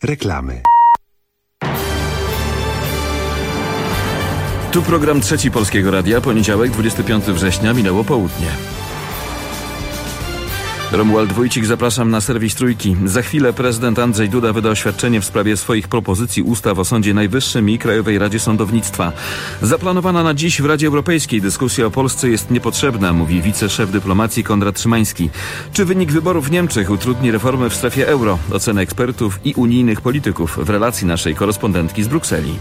Reklamy. Tu program Trzeci Polskiego Radia, poniedziałek, 25 września, minęło południe. Romuald Wójcik, zapraszam na serwis Trójki. Za chwilę prezydent Andrzej Duda wyda oświadczenie w sprawie swoich propozycji ustaw o Sądzie Najwyższym i Krajowej Radzie Sądownictwa. Zaplanowana na dziś w Radzie Europejskiej dyskusja o Polsce jest niepotrzebna, mówi wiceszef dyplomacji Konrad Szymański. Czy wynik wyborów w Niemczech utrudni reformy w strefie euro? Oceny ekspertów i unijnych polityków w relacji naszej korespondentki z Brukseli.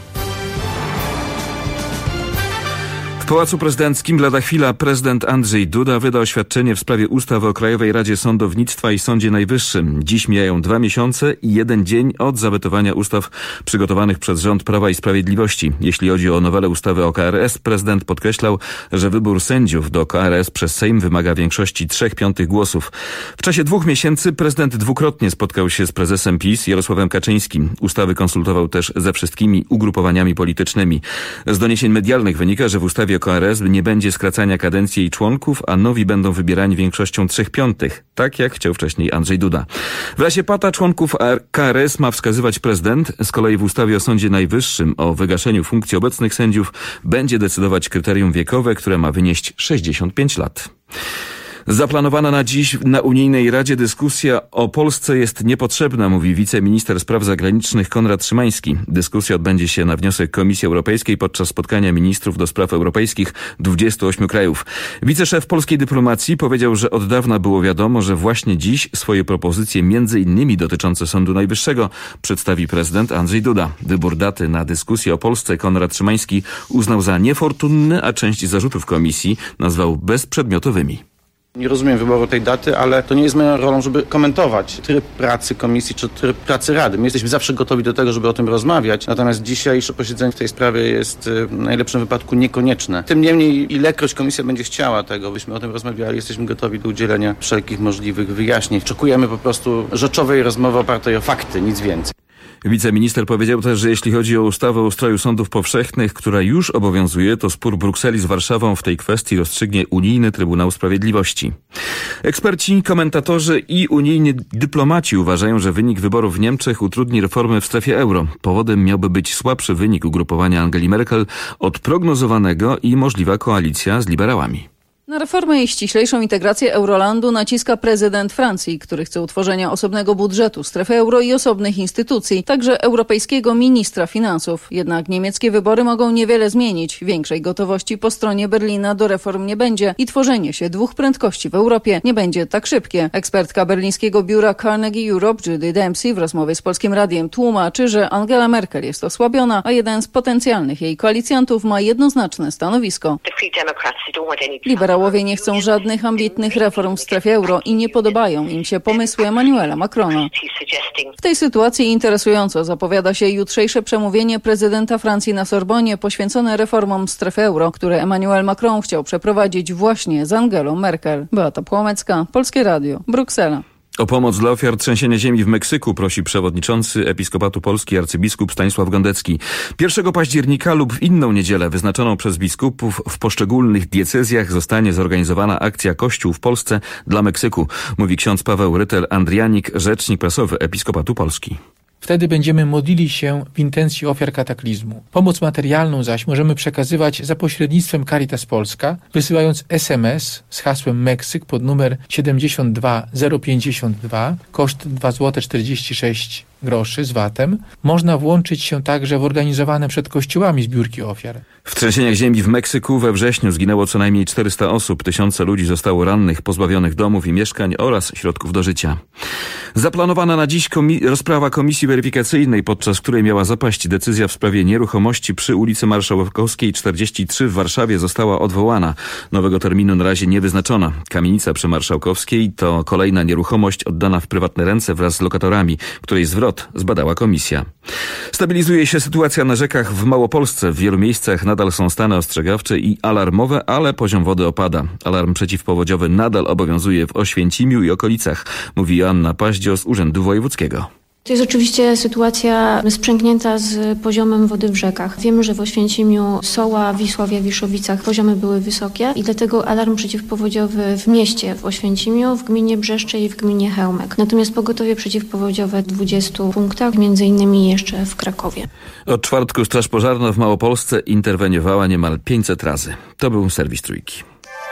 W Pałacu Prezydenckim lada chwila prezydent Andrzej Duda wyda oświadczenie w sprawie ustawy o Krajowej Radzie Sądownictwa i Sądzie Najwyższym. Dziś mijają 2 miesiące i 1 dzień od zawetowania ustaw przygotowanych przez rząd Prawa i Sprawiedliwości. Jeśli chodzi o nowelę ustawy o KRS, prezydent podkreślał, że wybór sędziów do KRS przez Sejm wymaga większości 3/5 głosów. W czasie 2 miesięcy prezydent dwukrotnie spotkał się z prezesem PiS Jarosławem Kaczyńskim. Ustawy konsultował też ze wszystkimi ugrupowaniami politycznymi. Z doniesień medialnych wynika, że w ustawie o KRS nie będzie skracania kadencji jej członków, a nowi będą wybierani większością 3/5, tak jak chciał wcześniej Andrzej Duda. W razie pata członków KRS ma wskazywać prezydent, z kolei w ustawie o Sądzie Najwyższym o wygaszeniu funkcji obecnych sędziów będzie decydować kryterium wiekowe, które ma wynieść 65 lat. Zaplanowana na dziś na Unijnej Radzie dyskusja o Polsce jest niepotrzebna, mówi wiceminister spraw zagranicznych Konrad Szymański. Dyskusja odbędzie się na wniosek Komisji Europejskiej podczas spotkania ministrów do spraw europejskich 28 krajów. Wiceszef polskiej dyplomacji powiedział, że od dawna było wiadomo, że właśnie dziś swoje propozycje m.in. dotyczące Sądu Najwyższego przedstawi prezydent Andrzej Duda. Wybór daty na dyskusję o Polsce Konrad Szymański uznał za niefortunny, a część zarzutów komisji nazwał bezprzedmiotowymi. Nie rozumiem wyboru tej daty, ale to nie jest moją rolą, żeby komentować tryb pracy komisji czy tryb pracy Rady. My jesteśmy zawsze gotowi do tego, żeby o tym rozmawiać, natomiast dzisiejsze posiedzenie w tej sprawie jest w najlepszym wypadku niekonieczne. Tym niemniej, ilekroć komisja będzie chciała tego, byśmy o tym rozmawiali, jesteśmy gotowi do udzielenia wszelkich możliwych wyjaśnień. Oczekujemy po prostu rzeczowej rozmowy opartej o fakty, nic więcej. Wiceminister powiedział też, że jeśli chodzi o ustawę o ustroju sądów powszechnych, która już obowiązuje, to spór Brukseli z Warszawą w tej kwestii rozstrzygnie Unijny Trybunał Sprawiedliwości. Eksperci, komentatorzy i unijni dyplomaci uważają, że wynik wyborów w Niemczech utrudni reformy w strefie euro. Powodem miałby być słabszy wynik ugrupowania Angeli Merkel od prognozowanego i możliwa koalicja z liberałami. Na reformę i ściślejszą integrację Eurolandu naciska prezydent Francji, który chce utworzenia osobnego budżetu strefy euro i osobnych instytucji, także europejskiego ministra finansów. Jednak niemieckie wybory mogą niewiele zmienić. Większej gotowości po stronie Berlina do reform nie będzie i tworzenie się 2 prędkości w Europie nie będzie tak szybkie. Ekspertka berlińskiego biura Carnegie Europe Judy Dempsey w rozmowie z Polskim Radiem tłumaczy, że Angela Merkel jest osłabiona, a jeden z potencjalnych jej koalicjantów ma jednoznaczne stanowisko. Liberałowie nie chcą żadnych ambitnych reform w strefie euro i nie podobają im się pomysły Emmanuela Macrona. W tej sytuacji interesująco zapowiada się jutrzejsze przemówienie prezydenta Francji na Sorbonie poświęcone reformom strefy euro, które Emmanuel Macron chciał przeprowadzić właśnie z Angelą Merkel. Beata Płomecka, Polskie Radio, Bruksela. O pomoc dla ofiar trzęsienia ziemi w Meksyku prosi przewodniczący Episkopatu Polski arcybiskup Stanisław Gondecki. 1 października lub w inną niedzielę wyznaczoną przez biskupów w poszczególnych diecezjach zostanie zorganizowana akcja Kościół w Polsce dla Meksyku, mówi ksiądz Paweł Rytel-Andrianik, rzecznik prasowy Episkopatu Polski. Wtedy będziemy modlili się w intencji ofiar kataklizmu. Pomoc materialną zaś możemy przekazywać za pośrednictwem Caritas Polska, wysyłając SMS z hasłem Meksyk pod numer 72052, koszt 2,46 zł z VAT-em. Można włączyć się także w organizowane przed kościołami zbiórki ofiar. W trzęsieniach ziemi w Meksyku we wrześniu zginęło co najmniej 400 osób. Tysiące ludzi zostało rannych, pozbawionych domów i mieszkań oraz środków do życia. Zaplanowana na dziś rozprawa komisji weryfikacyjnej, podczas której miała zapaść decyzja w sprawie nieruchomości przy ulicy Marszałkowskiej 43 w Warszawie, została odwołana. Nowego terminu na razie nie wyznaczono. Kamienica przy Marszałkowskiej to kolejna nieruchomość oddana w prywatne ręce wraz z lokatorami, której zwrot zbadała komisja. Stabilizuje się sytuacja na rzekach w Małopolsce. W wielu miejscach nadal są stany ostrzegawcze i alarmowe, ale poziom wody opada. Alarm przeciwpowodziowy nadal obowiązuje w Oświęcimiu i okolicach, mówi Joanna Paździo z Urzędu Wojewódzkiego. To jest oczywiście sytuacja sprzęgnięta z poziomem wody w rzekach. Wiemy, że w Oświęcimiu, Soła, Wisławie, Wiszowicach poziomy były wysokie i dlatego alarm przeciwpowodziowy w mieście w Oświęcimiu, w gminie Brzeszcze i w gminie Chełmek. Natomiast pogotowie przeciwpowodziowe w 20 punktach, między innymi jeszcze w Krakowie. Od czwartku Straż Pożarna w Małopolsce interweniowała niemal 500 razy. To był serwis Trójki.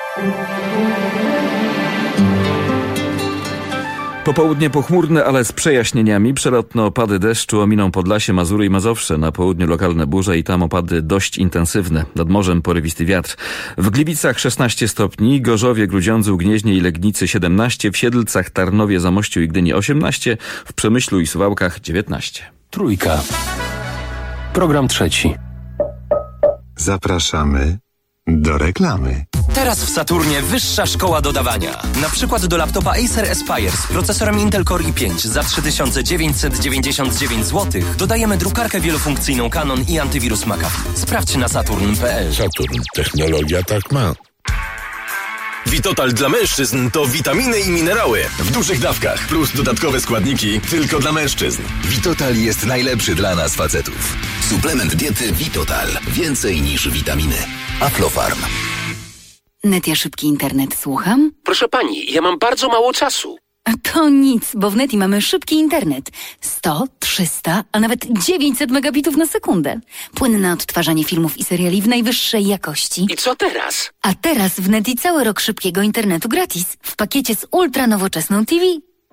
Popołudnie pochmurne, ale z przejaśnieniami. Przelotne opady deszczu ominą Podlasie, Mazury i Mazowsze. Na południu lokalne burze i tam opady dość intensywne. Nad morzem porywisty wiatr. W Gliwicach 16 stopni, Gorzowie, Grudziądzu, Gnieźnie i Legnicy 17, w Siedlcach, Tarnowie, Zamościu i Gdyni 18, w Przemyślu i Suwałkach 19. Trójka. Program trzeci. Zapraszamy do reklamy. Teraz w Saturnie wyższa szkoła dodawania. Na przykład do laptopa Acer Aspire z procesorem Intel Core i5 za 3999 zł dodajemy drukarkę wielofunkcyjną Canon i antywirus McAfee. Sprawdź na saturn.pl. Saturn. Technologia tak ma. Vitotal dla mężczyzn to witaminy i minerały w dużych dawkach plus dodatkowe składniki tylko dla mężczyzn. Vitotal jest najlepszy dla nas facetów. Suplement diety Vitotal. Więcej niż witaminy. Aflofarm. Netia szybki internet, słucham? Proszę pani, ja mam bardzo mało czasu. A to nic, bo w Neti mamy szybki internet. 100, 300, a nawet 900 megabitów na sekundę. Płynne odtwarzanie filmów i seriali w najwyższej jakości. I co teraz? A teraz w Neti cały rok szybkiego internetu gratis. W pakiecie z ultranowoczesną TV.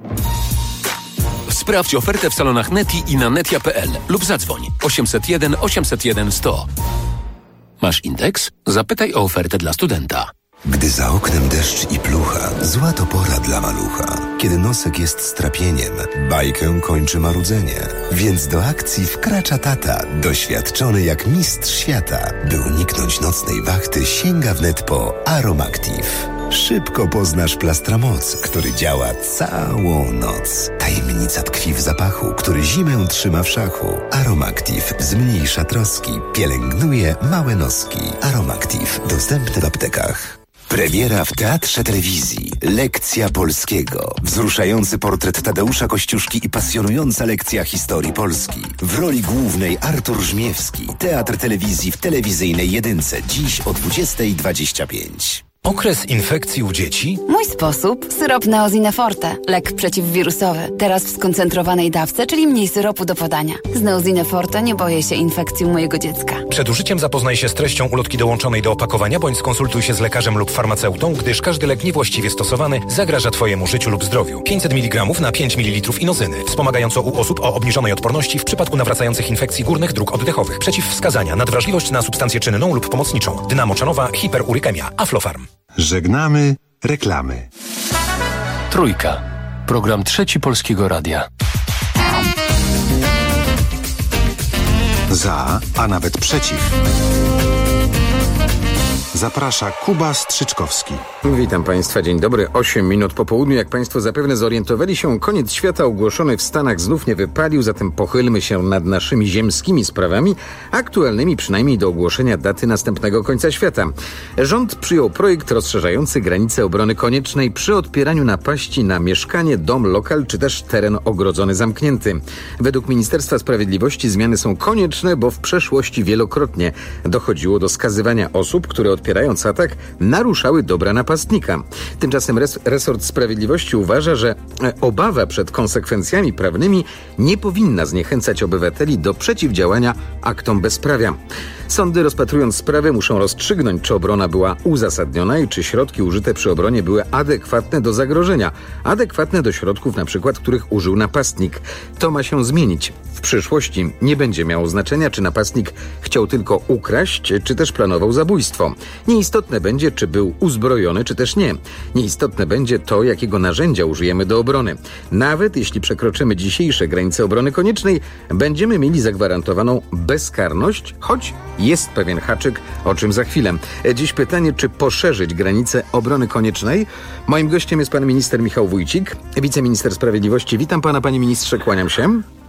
Sprawdź ofertę w salonach Neti i na netia.pl lub zadzwoń 801 801 100. Masz indeks? Zapytaj o ofertę dla studenta. Gdy za oknem deszcz i plucha, zła to pora dla malucha. Kiedy nosek jest strapieniem, bajkę kończy marudzenie. Więc do akcji wkracza tata, doświadczony jak mistrz świata. By uniknąć nocnej wachty, sięga wnet po Aromactive. Szybko poznasz Plastramoc, który działa całą noc. Tajemnica tkwi w zapachu, który zimę trzyma w szachu. Aromactive zmniejsza troski, pielęgnuje małe noski. Aromactive dostępny w aptekach. Premiera w Teatrze Telewizji. Lekcja polskiego. Wzruszający portret Tadeusza Kościuszki i pasjonująca lekcja historii Polski. W roli głównej Artur Żmiewski. Teatr Telewizji w telewizyjnej jedynce. Dziś o 20:25. Okres infekcji u dzieci? Mój sposób? Syrop Neosine Forte. Lek przeciwwirusowy. Teraz w skoncentrowanej dawce, czyli mniej syropu do podania. Z Neosine Forte nie boję się infekcji u mojego dziecka. Przed użyciem zapoznaj się z treścią ulotki dołączonej do opakowania, bądź skonsultuj się z lekarzem lub farmaceutą, gdyż każdy lek niewłaściwie stosowany zagraża Twojemu życiu lub zdrowiu. 500 mg na 5 ml inozyny. Wspomagająco u osób o obniżonej odporności w przypadku nawracających infekcji górnych dróg oddechowych. Przeciwwskazania: nadwrażliwość na substancję czynną lub pomocniczą. Dynamoczanowa, hiperurykemia. Aflofarm. Żegnamy reklamy. Trójka. Program trzeci Polskiego Radia. Za, a nawet przeciw. Zaprasza Kuba Strzyczkowski. Witam Państwa, dzień dobry. 8 minut po południu. Jak Państwo zapewne zorientowali się, koniec świata ogłoszony w Stanach znów nie wypalił, zatem pochylmy się nad naszymi ziemskimi sprawami, aktualnymi przynajmniej do ogłoszenia daty następnego końca świata. Rząd przyjął projekt rozszerzający granice obrony koniecznej przy odpieraniu napaści na mieszkanie, dom, lokal czy też teren ogrodzony, zamknięty. Według Ministerstwa Sprawiedliwości zmiany są konieczne, bo w przeszłości wielokrotnie dochodziło do skazywania osób, które odpierając atak naruszały dobra napastnika. Tymczasem resort sprawiedliwości uważa, że obawa przed konsekwencjami prawnymi nie powinna zniechęcać obywateli do przeciwdziałania aktom bezprawia. Sądy, rozpatrując sprawę, muszą rozstrzygnąć, czy obrona była uzasadniona i czy środki użyte przy obronie były adekwatne do zagrożenia, adekwatne do środków, na przykład, których użył napastnik. To ma się zmienić. W przyszłości nie będzie miało znaczenia, czy napastnik chciał tylko ukraść, czy też planował zabójstwo. Nieistotne będzie, czy był uzbrojony, czy też nie. Nieistotne będzie to, jakiego narzędzia użyjemy do obrony. Nawet jeśli przekroczymy dzisiejsze granice obrony koniecznej, będziemy mieli zagwarantowaną bezkarność, choć jest pewien haczyk, o czym za chwilę. Dziś pytanie, czy poszerzyć granice obrony koniecznej? Moim gościem jest pan minister Michał Wójcik, wiceminister sprawiedliwości. Witam pana, panie ministrze, kłaniam się.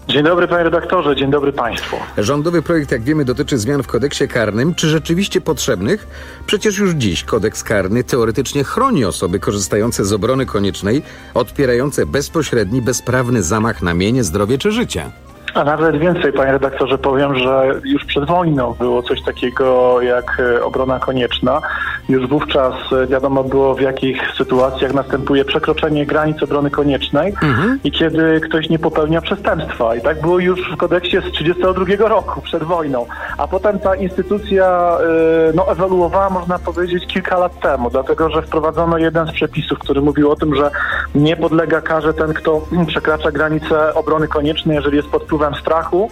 Dzień dobry panie redaktorze, dzień dobry państwu. Rządowy projekt, jak wiemy, dotyczy zmian w kodeksie karnym. Czy rzeczywiście potrzebnych? Przecież już dziś kodeks karny teoretycznie chroni osoby korzystające z obrony koniecznej, odpierające bezpośredni, bezprawny zamach na mienie, zdrowie czy życie. A nawet więcej, panie redaktorze, powiem, że już przed wojną było coś takiego jak obrona konieczna. Już wówczas wiadomo było, w jakich sytuacjach następuje przekroczenie granic obrony koniecznej i kiedy ktoś nie popełnia przestępstwa. I tak było już w kodeksie z 1932 roku, przed wojną. A potem ta instytucja ewoluowała, można powiedzieć, kilka lat temu, dlatego że wprowadzono jeden z przepisów, który mówił o tym, że nie podlega karze ten, kto przekracza granicę obrony koniecznej, jeżeli jest pod wpływem strachu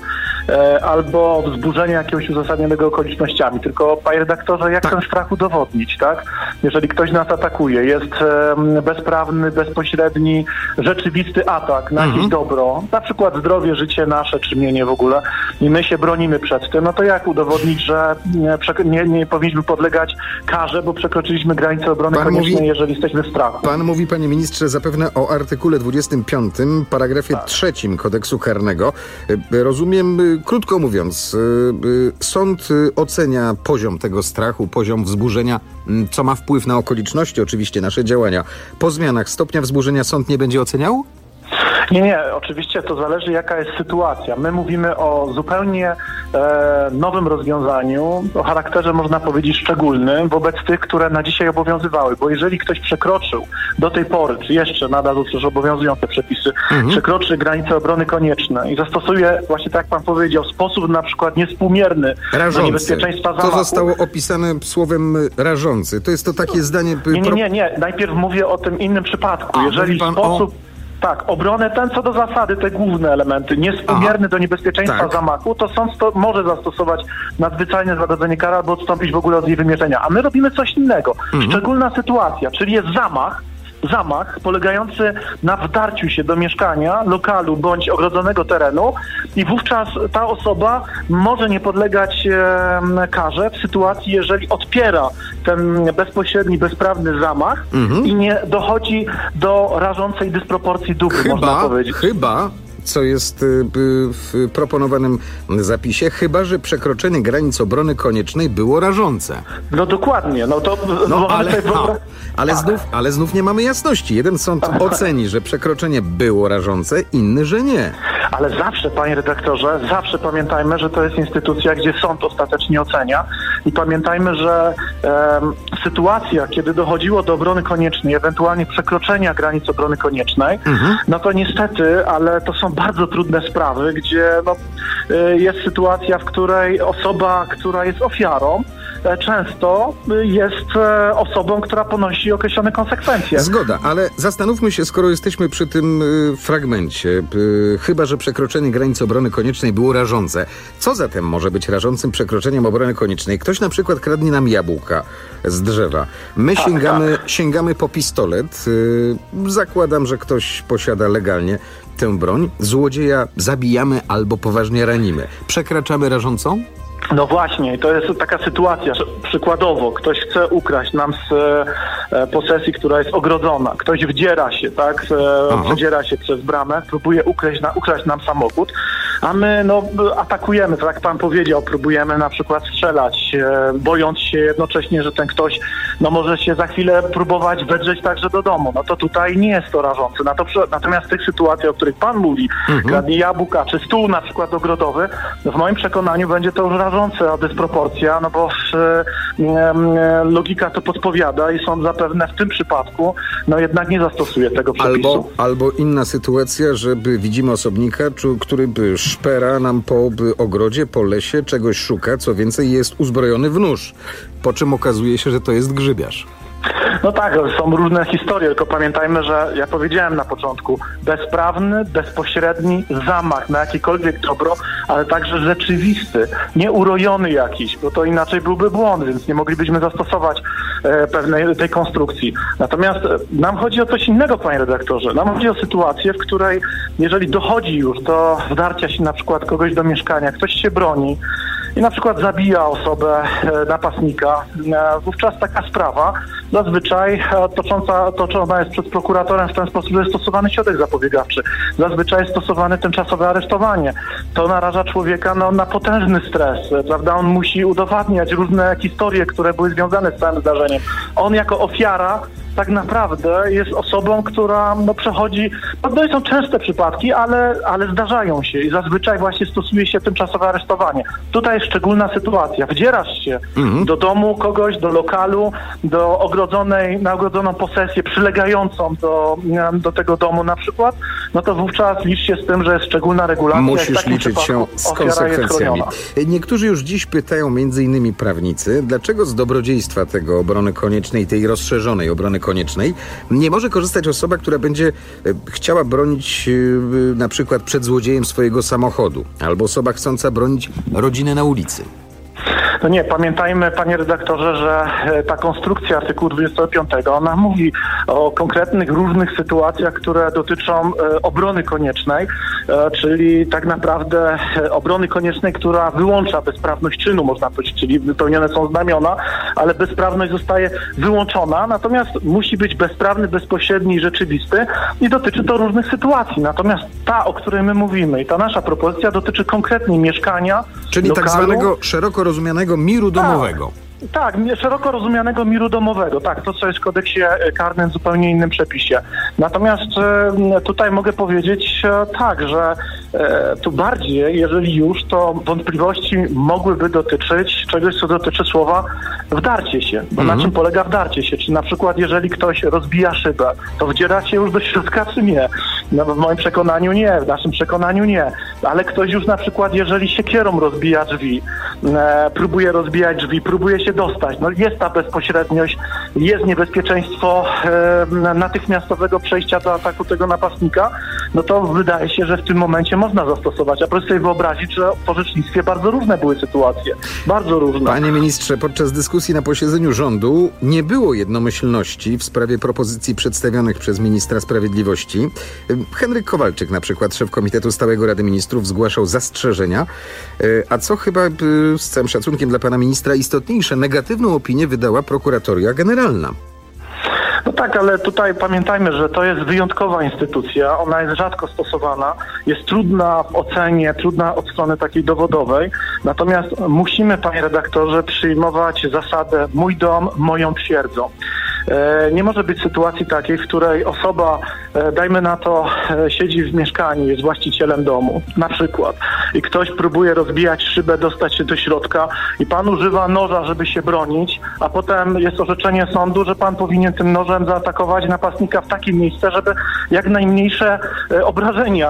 albo wzburzenia jakiegoś uzasadnionego okolicznościami. Tylko, panie redaktorze, jak ten strach udowodnić, tak? Jeżeli ktoś nas atakuje, jest bezprawny, bezpośredni, rzeczywisty atak na jakieś dobro, na przykład zdrowie, życie nasze, czy mienie w ogóle, i my się bronimy przed tym, no to jak udowodnić, że nie powinniśmy podlegać karze, bo przekroczyliśmy granicę obrony koniecznej, jeżeli jesteśmy w strachu? Pan mówi, panie ministrze, zapewne o artykule 25, paragrafie 3 kodeksu karnego. Rozumiem, krótko mówiąc, sąd ocenia poziom tego strachu, poziom wzburzenia, co ma wpływ na okoliczności, oczywiście nasze działania. Po zmianach stopnia wzburzenia sąd nie będzie oceniał? Nie, oczywiście to zależy, jaka jest sytuacja. My mówimy o zupełnie nowym rozwiązaniu, o charakterze, można powiedzieć, szczególnym wobec tych, które na dzisiaj obowiązywały, bo jeżeli ktoś przekroczył do tej pory, czy jeszcze nadal przecież obowiązują te przepisy, przekroczy granicę obrony koniecznej i zastosuje, właśnie tak jak pan powiedział, sposób na przykład niewspółmierny do niebezpieczeństwa zamachu. To zostało opisane słowem rażący. To jest to takie zdanie... Nie. Najpierw mówię o tym innym przypadku. Jeżeli sposób... Tak, obronę ten co do zasady, te główne elementy, niewspółmierny do niebezpieczeństwa zamachu, to sąd może zastosować nadzwyczajne zadadzenie kary albo odstąpić w ogóle od jej wymierzenia. A my robimy coś innego. Szczególna sytuacja, czyli jest zamach polegający na wdarciu się do mieszkania, lokalu bądź ogrodzonego terenu i wówczas ta osoba może nie podlegać karze w sytuacji, jeżeli odpiera ten bezpośredni, bezprawny zamach i nie dochodzi do rażącej dysproporcji dóbr, można powiedzieć. Co jest w proponowanym zapisie, chyba że przekroczenie granic obrony koniecznej było rażące. No dokładnie. Ale znów nie mamy jasności. Jeden sąd oceni, że przekroczenie było rażące, inny, że nie. Ale zawsze, panie redaktorze, pamiętajmy, że to jest instytucja, gdzie sąd ostatecznie ocenia i pamiętajmy, że sytuacja, kiedy dochodziło do obrony koniecznej, ewentualnie przekroczenia granic obrony koniecznej, no to niestety, ale to są bardzo trudne sprawy, gdzie jest sytuacja, w której osoba, która jest ofiarą, często jest osobą, która ponosi określone konsekwencje. Zgoda, ale zastanówmy się, skoro jesteśmy przy tym fragmencie, chyba że przekroczenie granicy obrony koniecznej było rażące. Co zatem może być rażącym przekroczeniem obrony koniecznej? Ktoś na przykład kradnie nam jabłka z drzewa. My sięgamy po pistolet. Zakładam, że ktoś posiada legalnie tę broń. Złodzieja zabijamy albo poważnie ranimy. Przekraczamy rażącą? No właśnie, to jest taka sytuacja, że przykładowo ktoś chce ukraść nam z posesji, która jest ogrodzona. Ktoś wdziera się, przedziera się przez bramę, próbuje ukraść nam samochód, a my atakujemy, tak jak pan powiedział, próbujemy na przykład strzelać, bojąc się jednocześnie, że ten ktoś może się za chwilę próbować wedrzeć także do domu. No to tutaj nie jest to rażące. Natomiast w tych sytuacjach, o których pan mówi, kradnie jabłka, czy stół na przykład ogrodowy, w moim przekonaniu będzie to już rażąca dysproporcja, bo logika to podpowiada i sąd zapewne w tym przypadku jednak nie zastosuje tego przepisu. Albo inna sytuacja, że widzimy osobnika, który szpera nam po ogrodzie, po lesie, czegoś szuka, co więcej jest uzbrojony w nóż, po czym okazuje się, że to jest grzybiarz. No tak, są różne historie, tylko pamiętajmy, że ja powiedziałem na początku, bezprawny, bezpośredni zamach na jakiekolwiek dobro, ale także rzeczywisty, nieurojony jakiś, bo to inaczej byłby błąd, więc nie moglibyśmy zastosować pewnej tej konstrukcji. Natomiast nam chodzi o coś innego, panie redaktorze. Nam chodzi o sytuację, w której jeżeli dochodzi już do wdarcia się na przykład kogoś do mieszkania, ktoś się broni, i na przykład zabija osobę, napastnika, wówczas taka sprawa zazwyczaj toczona jest przed prokuratorem w ten sposób, że jest stosowany środek zapobiegawczy. Zazwyczaj jest stosowane tymczasowe aresztowanie. To naraża człowieka na potężny stres, prawda? On musi udowadniać różne historie, które były związane z całym zdarzeniem. On jako ofiara tak naprawdę jest osobą, która przechodzi, to są częste przypadki, ale zdarzają się i zazwyczaj właśnie stosuje się tymczasowe aresztowanie. Tutaj jest szczególna sytuacja. Wdzierasz się do domu kogoś, do lokalu, na ogrodzoną posesję przylegającą do tego domu na przykład, no to wówczas licz się z tym, że jest szczególna regulacja. Musisz liczyć się z konsekwencjami. Niektórzy już dziś pytają, między innymi prawnicy, dlaczego z dobrodziejstwa tego obrony koniecznej, tej rozszerzonej obrony koniecznej, nie może korzystać osoba, która będzie chciała bronić na przykład przed złodziejem swojego samochodu, albo osoba chcąca bronić rodziny na ulicy. No nie, pamiętajmy, panie redaktorze, że ta konstrukcja artykułu 25, ona mówi o konkretnych, różnych sytuacjach, które dotyczą obrony koniecznej, czyli tak naprawdę obrony koniecznej, która wyłącza bezprawność czynu, można powiedzieć, czyli wypełnione są znamiona, ale bezprawność zostaje wyłączona, natomiast musi być bezprawny, bezpośredni i rzeczywisty i dotyczy to różnych sytuacji. Natomiast ta, o której my mówimy i ta nasza propozycja dotyczy konkretnie mieszkania, czyli lokalu, tak zwanego szeroko rozumianego miru domowego. Tak, szeroko rozumianego miru domowego. Tak, to co jest w kodeksie karnym w zupełnie innym przepisie. Natomiast tutaj mogę powiedzieć tak, że tu bardziej, jeżeli już, to wątpliwości mogłyby dotyczyć czegoś, co dotyczy słowa wdarcie się. Bo na czym polega wdarcie się? Czy na przykład jeżeli ktoś rozbija szybę, to wdziera się już do środka, czy nie? No, w moim przekonaniu nie, w naszym przekonaniu nie. Ale ktoś już na przykład, jeżeli siekierą rozbija drzwi, próbuje rozbijać drzwi, próbuje się dostać. No jest ta bezpośredniość, jest niebezpieczeństwo natychmiastowego przejścia do ataku tego napastnika, no to wydaje się, że w tym momencie można zastosować. A proszę sobie wyobrazić, że w orzecznictwie bardzo różne były sytuacje. Bardzo różne. Panie ministrze, podczas dyskusji na posiedzeniu rządu nie było jednomyślności w sprawie propozycji przedstawionych przez ministra sprawiedliwości. Henryk Kowalczyk, na przykład szef Komitetu Stałego Rady Ministrów, zgłaszał zastrzeżenia, a co chyba z całym szacunkiem dla pana ministra istotniejsze, negatywną opinię wydała Prokuratoria Generalna. No tak, ale tutaj pamiętajmy, że to jest wyjątkowa instytucja, ona jest rzadko stosowana, jest trudna w ocenie, trudna od strony takiej dowodowej, natomiast musimy, panie redaktorze, przyjmować zasadę mój dom, moją twierdzą. Nie może być sytuacji takiej, w której osoba, dajmy na to, siedzi w mieszkaniu, jest właścicielem domu, na przykład, i ktoś próbuje rozbijać szybę, dostać się do środka i pan używa noża, żeby się bronić, a potem jest orzeczenie sądu, że pan powinien tym nożem zaatakować napastnika w takie miejsce, żeby jak najmniejsze obrażenia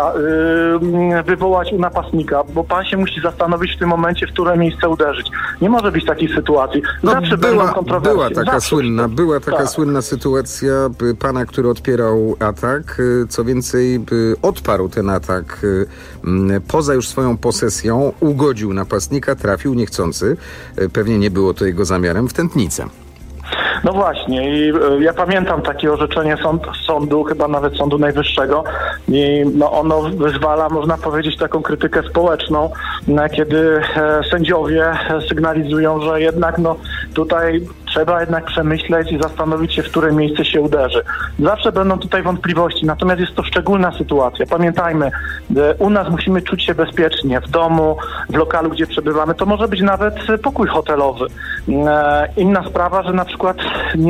wywołać u napastnika, bo pan się musi zastanowić w tym momencie, w które miejsce uderzyć. Nie może być takiej sytuacji. Zawsze będą kontrowersje. Była taka słynna sytuacja pana, który odpierał atak. Co więcej, odparł ten atak poza już swoją posesją, ugodził napastnika, trafił niechcący. Pewnie nie było to jego zamiarem, w tętnicę. No właśnie i ja pamiętam takie orzeczenie sądu, chyba nawet Sądu Najwyższego i ono wyzwala, można powiedzieć, taką krytykę społeczną, kiedy sędziowie sygnalizują, że jednak tutaj trzeba jednak przemyśleć i zastanowić się, w które miejsce się uderzy. Zawsze będą tutaj wątpliwości, natomiast jest to szczególna sytuacja. Pamiętajmy, u nas musimy czuć się bezpiecznie, w domu, w lokalu, gdzie przebywamy. To może być nawet pokój hotelowy. Inna sprawa, że na przykład,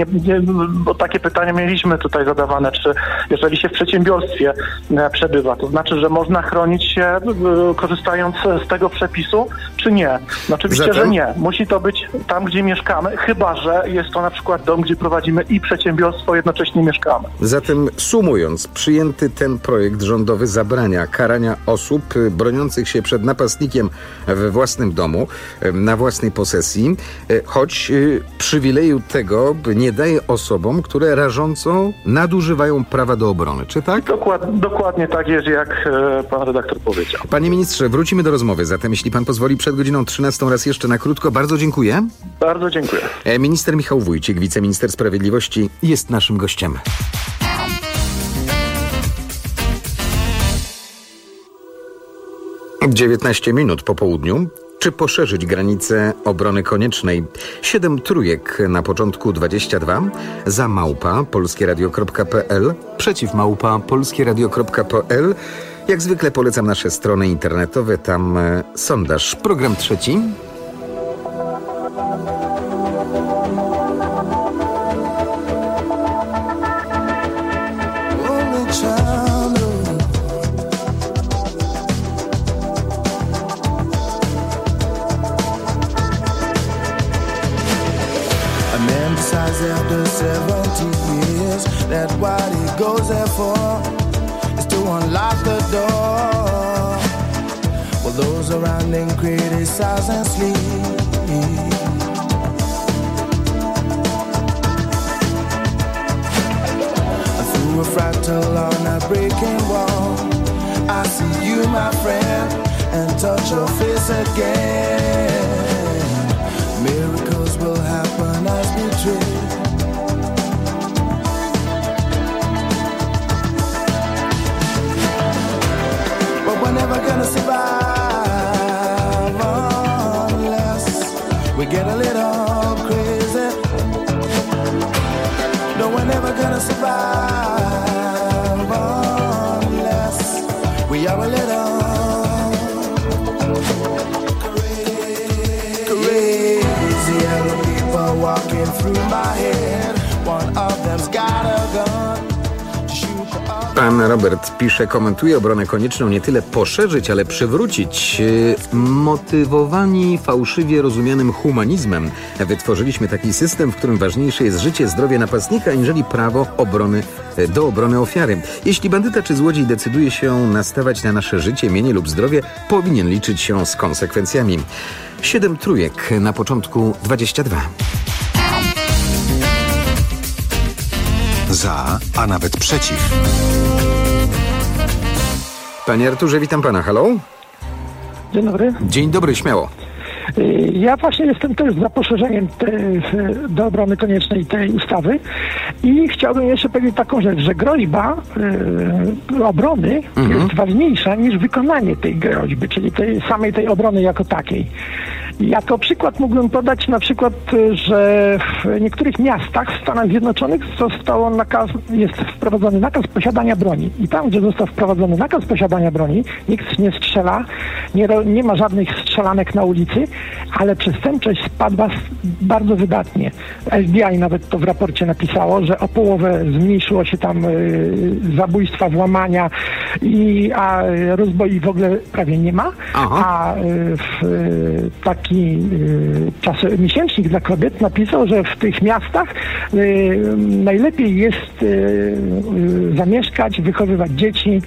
bo takie pytania mieliśmy tutaj zadawane, czy jeżeli się w przedsiębiorstwie przebywa, to znaczy, że można chronić się korzystając z tego przepisu, czy nie? No oczywiście, że nie. Musi to być tam, gdzie mieszkamy, chyba że jest to na przykład dom, gdzie prowadzimy i przedsiębiorstwo, jednocześnie mieszkamy. Zatem sumując, przyjęty ten projekt rządowy zabrania karania osób broniących się przed napastnikiem we własnym domu, na własnej posesji, choć przywileju tego nie daje osobom, które rażąco nadużywają prawa do obrony. Czy tak? Dokładnie tak jest, jak pan redaktor powiedział. Panie ministrze, wrócimy do rozmowy. Zatem, jeśli pan pozwoli, przed godziną 13 raz jeszcze na krótko. Bardzo dziękuję. Bardzo dziękuję. Minister Michał Wójcik, wiceminister sprawiedliwości, jest naszym gościem. Dziewiętnaście minut po południu. Czy poszerzyć granice obrony koniecznej? 7 trójek na początku 22, za małpa polskieradio.pl, przeciw małpa polskieradio.pl. Jak zwykle polecam nasze strony internetowe, tam sondaż. Program trzeci. After 70 years, that's what he goes there for, is to unlock the door. Well, those around him criticize and sleep. Through a fractal on a breaking wall, I see you, my friend, and touch your face again. Miracles will happen as we dream. But we're never gonna survive unless we get a little crazy. No, we're never gonna survive unless we are a little crazy. Yellow people walking through my head. One of them's got a gun. Pan Robert pisze, komentuje obronę konieczną nie tyle poszerzyć, ale przywrócić. Motywowani fałszywie rozumianym humanizmem wytworzyliśmy taki system, w którym ważniejsze jest życie, zdrowie napastnika, aniżeli prawo do obrony ofiary. Jeśli bandyta czy złodziej decyduje się nastawać na nasze życie, mienie lub zdrowie, powinien liczyć się z konsekwencjami. 7 trójek na początku 22. Za, a nawet przeciw. Panie Arturze, witam pana. Halo? Dzień dobry. Dzień dobry, śmiało. Ja właśnie jestem też za poszerzeniem do obrony koniecznej tej ustawy i chciałbym jeszcze powiedzieć taką rzecz, że groźba obrony jest ważniejsza niż wykonanie tej groźby, czyli tej obrony jako takiej. Jako przykład mógłbym podać na przykład, że w niektórych miastach w Stanach Zjednoczonych jest wprowadzony nakaz posiadania broni. I tam, gdzie został wprowadzony nakaz posiadania broni, nikt nie strzela, nie ma żadnych strzelanek na ulicy, ale przestępczość spadła bardzo wydatnie. FBI nawet to w raporcie napisało, że o połowę zmniejszyło się tam zabójstwa, włamania, a rozboi w ogóle prawie nie ma. A taki miesięcznik dla kobiet napisał, że w tych miastach najlepiej jest zamieszkać, wychowywać dzieci.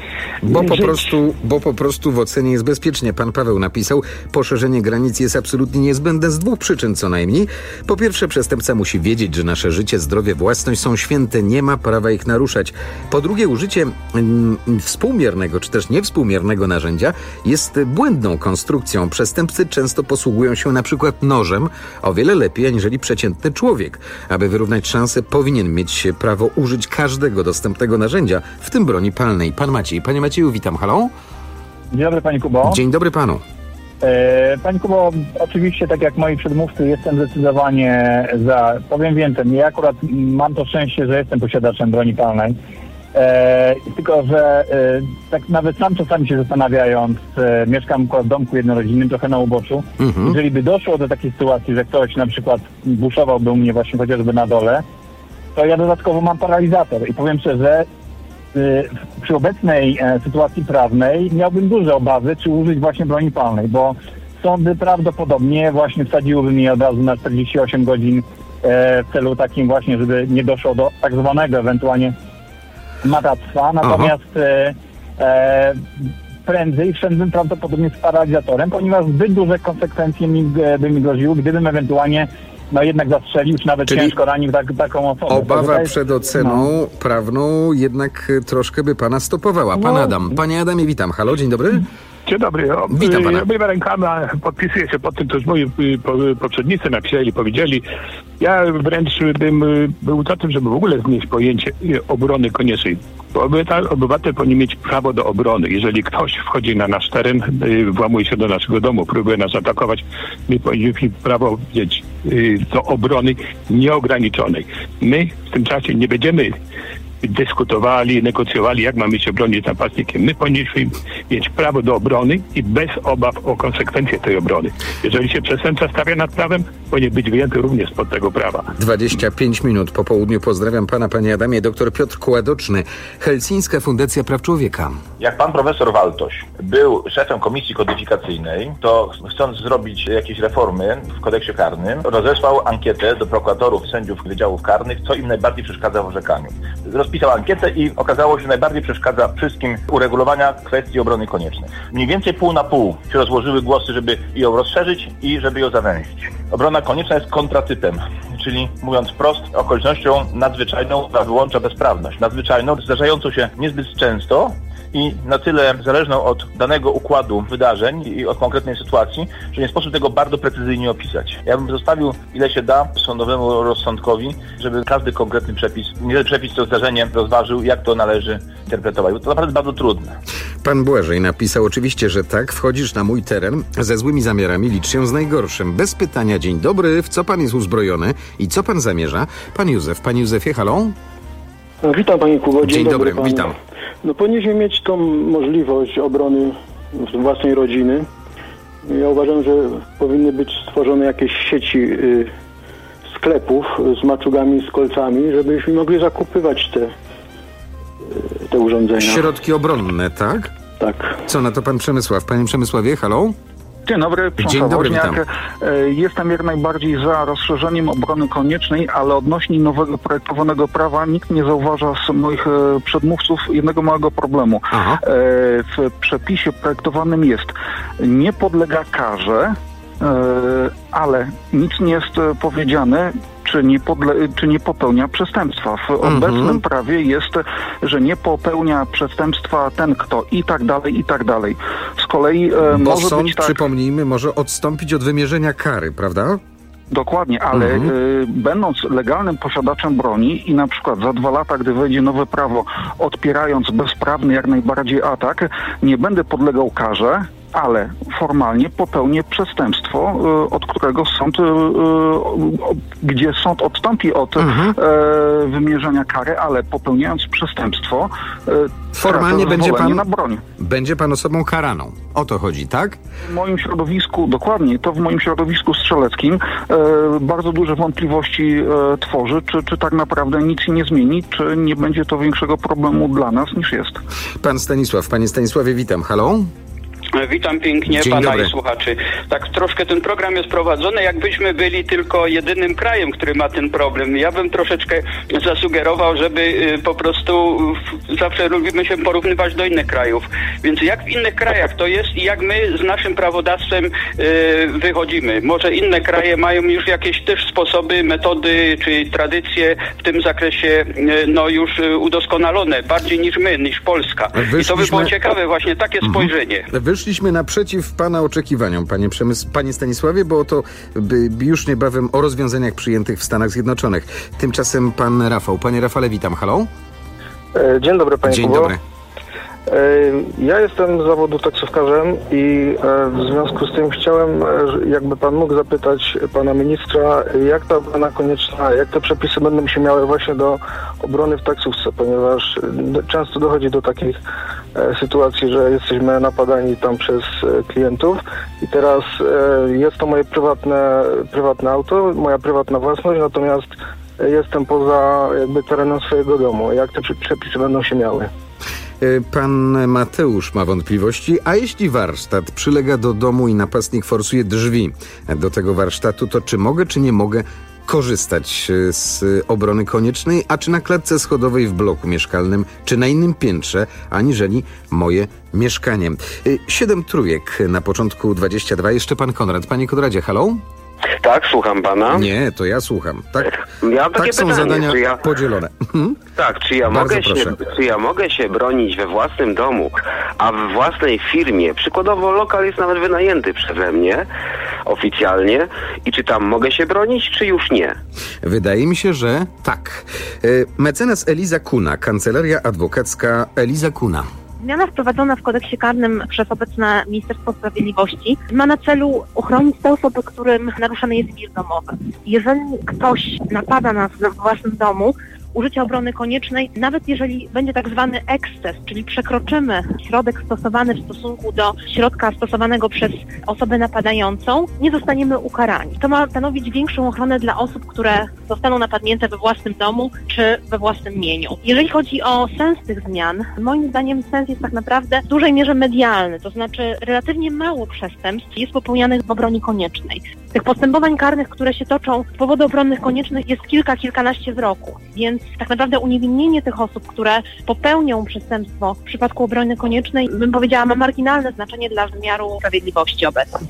Bo po prostu w ocenie jest bezpiecznie. Pan Paweł napisał, poszerzenie granic jest absolutnie niezbędne z 2 przyczyn co najmniej. Po pierwsze, przestępca musi wiedzieć, że nasze życie, zdrowie, własność są święte, nie ma prawa ich naruszać. Po drugie, użycie współmiernego czy też niewspółmiernego narzędzia jest błędną konstrukcją. Przestępcy często posługują się na przykład nożem o wiele lepiej aniżeli przeciętny człowiek. Aby wyrównać szanse, powinien mieć prawo użyć każdego dostępnego narzędzia, w tym broni palnej. Pan Maciej. Panie Macieju, witam. Halo? Dzień dobry, panie Kubo. Dzień dobry panu. Panie Kubo, oczywiście tak jak moi przedmówcy jestem zdecydowanie za. Powiem więcej, ja akurat mam to szczęście, że jestem posiadaczem broni palnej. Tylko, że tak nawet sam czasami się zastanawiając, mieszkam w domku jednorodzinnym, trochę na uboczu. Jeżeli by doszło do takiej sytuacji, że ktoś na przykład buszowałby u mnie właśnie chociażby na dole, to ja dodatkowo mam paralizator i powiem szczerze, przy obecnej sytuacji prawnej miałbym duże obawy, czy użyć właśnie broni palnej, bo sądy prawdopodobnie właśnie wsadziłyby mnie od razu na 48 godzin w celu takim właśnie, żeby nie doszło do tak zwanego ewentualnie matactwa, natomiast prędzej wszedłbym prawdopodobnie z paralizatorem, ponieważ zbyt duże konsekwencje by mi groziły, gdybym ewentualnie jednak zastrzelił, czy nawet ciężko ranił taką osobę. Obawa przed oceną prawną jednak troszkę by pana stopowała. Pan Adam. Panie Adamie, witam. Halo, dzień dobry. Dzień dobry. Witam pana. Obydwa rękami podpisuję się pod tym, co już moi poprzednicy napisali, powiedzieli. Ja wręcz bym był za tym, żeby w ogóle zmienić pojęcie obrony koniecznej. Obywatel powinien mieć prawo do obrony. Jeżeli ktoś wchodzi na nasz teren, włamuje się do naszego domu, próbuje nas atakować, my powinniśmy mieć prawo mieć do obrony nieograniczonej. My w tym czasie nie będziemy dyskutowali, negocjowali, jak mamy się bronić napastnikiem. My powinniśmy mieć prawo do obrony i bez obaw o konsekwencje tej obrony. Jeżeli się przestępca stawia nad prawem, powinien być wyjęty również spod tego prawa. 25 minut po południu. Pozdrawiam pana, panie Adamie. Dr Piotr Kładoczny, Helsińska Fundacja Praw Człowieka. Jak pan profesor Waltoś był szefem komisji kodyfikacyjnej, to chcąc zrobić jakieś reformy w kodeksie karnym, rozesłał ankietę do prokuratorów, sędziów wydziałów karnych, co im najbardziej przeszkadza w orzekaniu. Rozpisał ankietę i okazało się, że najbardziej przeszkadza wszystkim uregulowania kwestii obrony koniecznej. Mniej więcej pół na pół się rozłożyły głosy, żeby ją rozszerzyć i żeby ją zawęzić. Obrona konieczna jest kontratypem, czyli mówiąc wprost, okolicznością nadzwyczajną, która wyłącza bezprawność. Nadzwyczajną, zdarzającą się niezbyt często i na tyle zależną od danego układu wydarzeń i od konkretnej sytuacji, że nie sposób tego bardzo precyzyjnie opisać. Ja bym zostawił, ile się da, sądowemu rozsądkowi, żeby każdy konkretny przepis, nie przepis, to zdarzenie rozważył, jak to należy interpretować. Bo to naprawdę bardzo trudne. Pan Błażej napisał oczywiście, że tak, wchodzisz na mój teren, ze złymi zamiarami licz się z najgorszym. Bez pytania, dzień dobry, w co pan jest uzbrojony i co pan zamierza? Pan Józef. Panie Józefie, halo? Witam panie Kubo. Dzień dobry, witam. No powinniśmy mieć tą możliwość obrony własnej rodziny. Ja uważam, że powinny być stworzone jakieś sieci sklepów z maczugami, z kolcami, żebyśmy mogli zakupywać te urządzenia. Środki obronne, tak? Tak. Co na to pan Przemysław? Panie Przemysławie, halo? Dzień dobry, Dzień dobry, witam. Jestem jak najbardziej za rozszerzeniem obrony koniecznej, ale odnośnie nowego projektowanego prawa nikt nie zauważa z moich przedmówców jednego małego problemu. W przepisie projektowanym jest: nie podlega karze, ale nic nie jest powiedziane, czy nie popełnia przestępstwa. W obecnym prawie jest, że nie popełnia przestępstwa ten kto i tak dalej, i tak dalej. Z kolei bo może sąd, być tak... przypomnijmy, może odstąpić od wymierzenia kary, prawda? Dokładnie, ale będąc legalnym posiadaczem broni i na przykład za 2 lata, gdy wejdzie nowe prawo, odpierając bezprawny jak najbardziej atak, nie będę podlegał karze, ale formalnie popełnię przestępstwo, od którego sąd, gdzie sąd odstąpi od wymierzenia kary, ale popełniając przestępstwo, formalnie będzie pan osobą karaną. O to chodzi, tak? W moim środowisku, dokładnie, to w moim środowisku strzeleckim bardzo duże wątpliwości tworzy, czy tak naprawdę nic się nie zmieni, czy nie będzie to większego problemu dla nas niż jest. Pan Stanisław. Panie Stanisławie, witam. Halo? Witam pięknie Dzień pana dobry. i słuchaczy. Tak troszkę ten program jest prowadzony, jakbyśmy byli tylko jedynym krajem, który ma ten problem. Ja bym troszeczkę zasugerował, żeby po prostu zawsze lubimy się porównywać do innych krajów. Więc jak w innych krajach to jest i jak my z naszym prawodawstwem wychodzimy. Może inne kraje mają już jakieś też sposoby, metody czy tradycje w tym zakresie już udoskonalone, bardziej niż my, niż Polska. I to by było ciekawe właśnie takie spojrzenie. Wyszliśmy naprzeciw pana oczekiwaniom, panie Stanisławie, bo to już niebawem o rozwiązaniach przyjętych w Stanach Zjednoczonych. Tymczasem pan Rafał. Panie Rafale, witam. Halo? Dzień dobry, panie Dzień Kubo. dobry. Ja jestem z zawodu taksówkarzem i w związku z tym chciałem, jakby pan mógł zapytać pana ministra, jak ta obrona konieczna, jak te przepisy będą się miały właśnie do obrony w taksówce, ponieważ często dochodzi do takich sytuacji, że jesteśmy napadani tam przez klientów i teraz jest to moje prywatne auto, moja prywatna własność, natomiast jestem poza jakby terenem swojego domu. Jak te przepisy będą się miały? Pan Mateusz ma wątpliwości, a jeśli warsztat przylega do domu i napastnik forsuje drzwi do tego warsztatu, to czy mogę, czy nie mogę korzystać z obrony koniecznej, a czy na klatce schodowej w bloku mieszkalnym, czy na innym piętrze, aniżeli moje mieszkanie? 7 trójek na początku 22. Jeszcze pan Konrad. Panie Konradzie, halo? Tak, słucham pana. Nie, to ja słucham. Tak, ja mam takie tak są pytanie, zadania podzielone. Tak, czy ja mogę się bronić we własnym domu, a w własnej firmie, przykładowo lokal jest nawet wynajęty przeze mnie oficjalnie i czy tam mogę się bronić, czy już nie? Wydaje mi się, że tak. Mecenas Eliza Kuna, Kancelaria Adwokacka Eliza Kuna. Zmiana wprowadzona w kodeksie karnym przez obecne Ministerstwo Sprawiedliwości ma na celu uchronić te osoby, którym naruszany jest wir domowy. Jeżeli ktoś napada nas we własnym domu, użycia obrony koniecznej, nawet jeżeli będzie tak zwany eksces, czyli przekroczymy środek stosowany w stosunku do środka stosowanego przez osobę napadającą, nie zostaniemy ukarani. To ma stanowić większą ochronę dla osób, które zostaną napadnięte we własnym domu czy we własnym mieniu. Jeżeli chodzi o sens tych zmian, moim zdaniem sens jest tak naprawdę w dużej mierze medialny, to znaczy relatywnie mało przestępstw jest popełnianych w obronie koniecznej. Tych postępowań karnych, które się toczą z powodu obronnych koniecznych jest kilkanaście w roku, więc tak naprawdę uniewinnienie tych osób, które popełnią przestępstwo w przypadku obrony koniecznej, bym powiedziała, ma marginalne znaczenie dla wymiaru sprawiedliwości obecnie.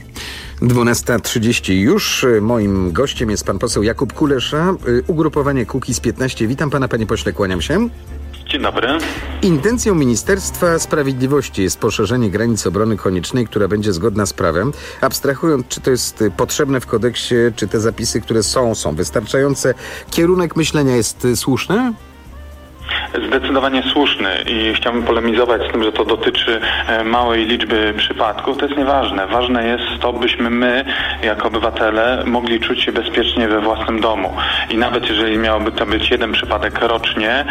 12:30 już. Moim gościem jest pan poseł Jakub Kulesza, ugrupowanie Kukiz15. Witam pana, panie pośle, kłaniam się. Dzień dobry. Intencją Ministerstwa Sprawiedliwości jest poszerzenie granic obrony koniecznej, która będzie zgodna z prawem. Abstrahując, czy to jest potrzebne w kodeksie, czy te zapisy, które są wystarczające, kierunek myślenia jest słuszny? Zdecydowanie słuszny i chciałbym polemizować z tym, że to dotyczy małej liczby przypadków. To jest nieważne. Ważne jest to, byśmy my, jako obywatele, mogli czuć się bezpiecznie we własnym domu. I nawet jeżeli miałoby to być jeden przypadek rocznie,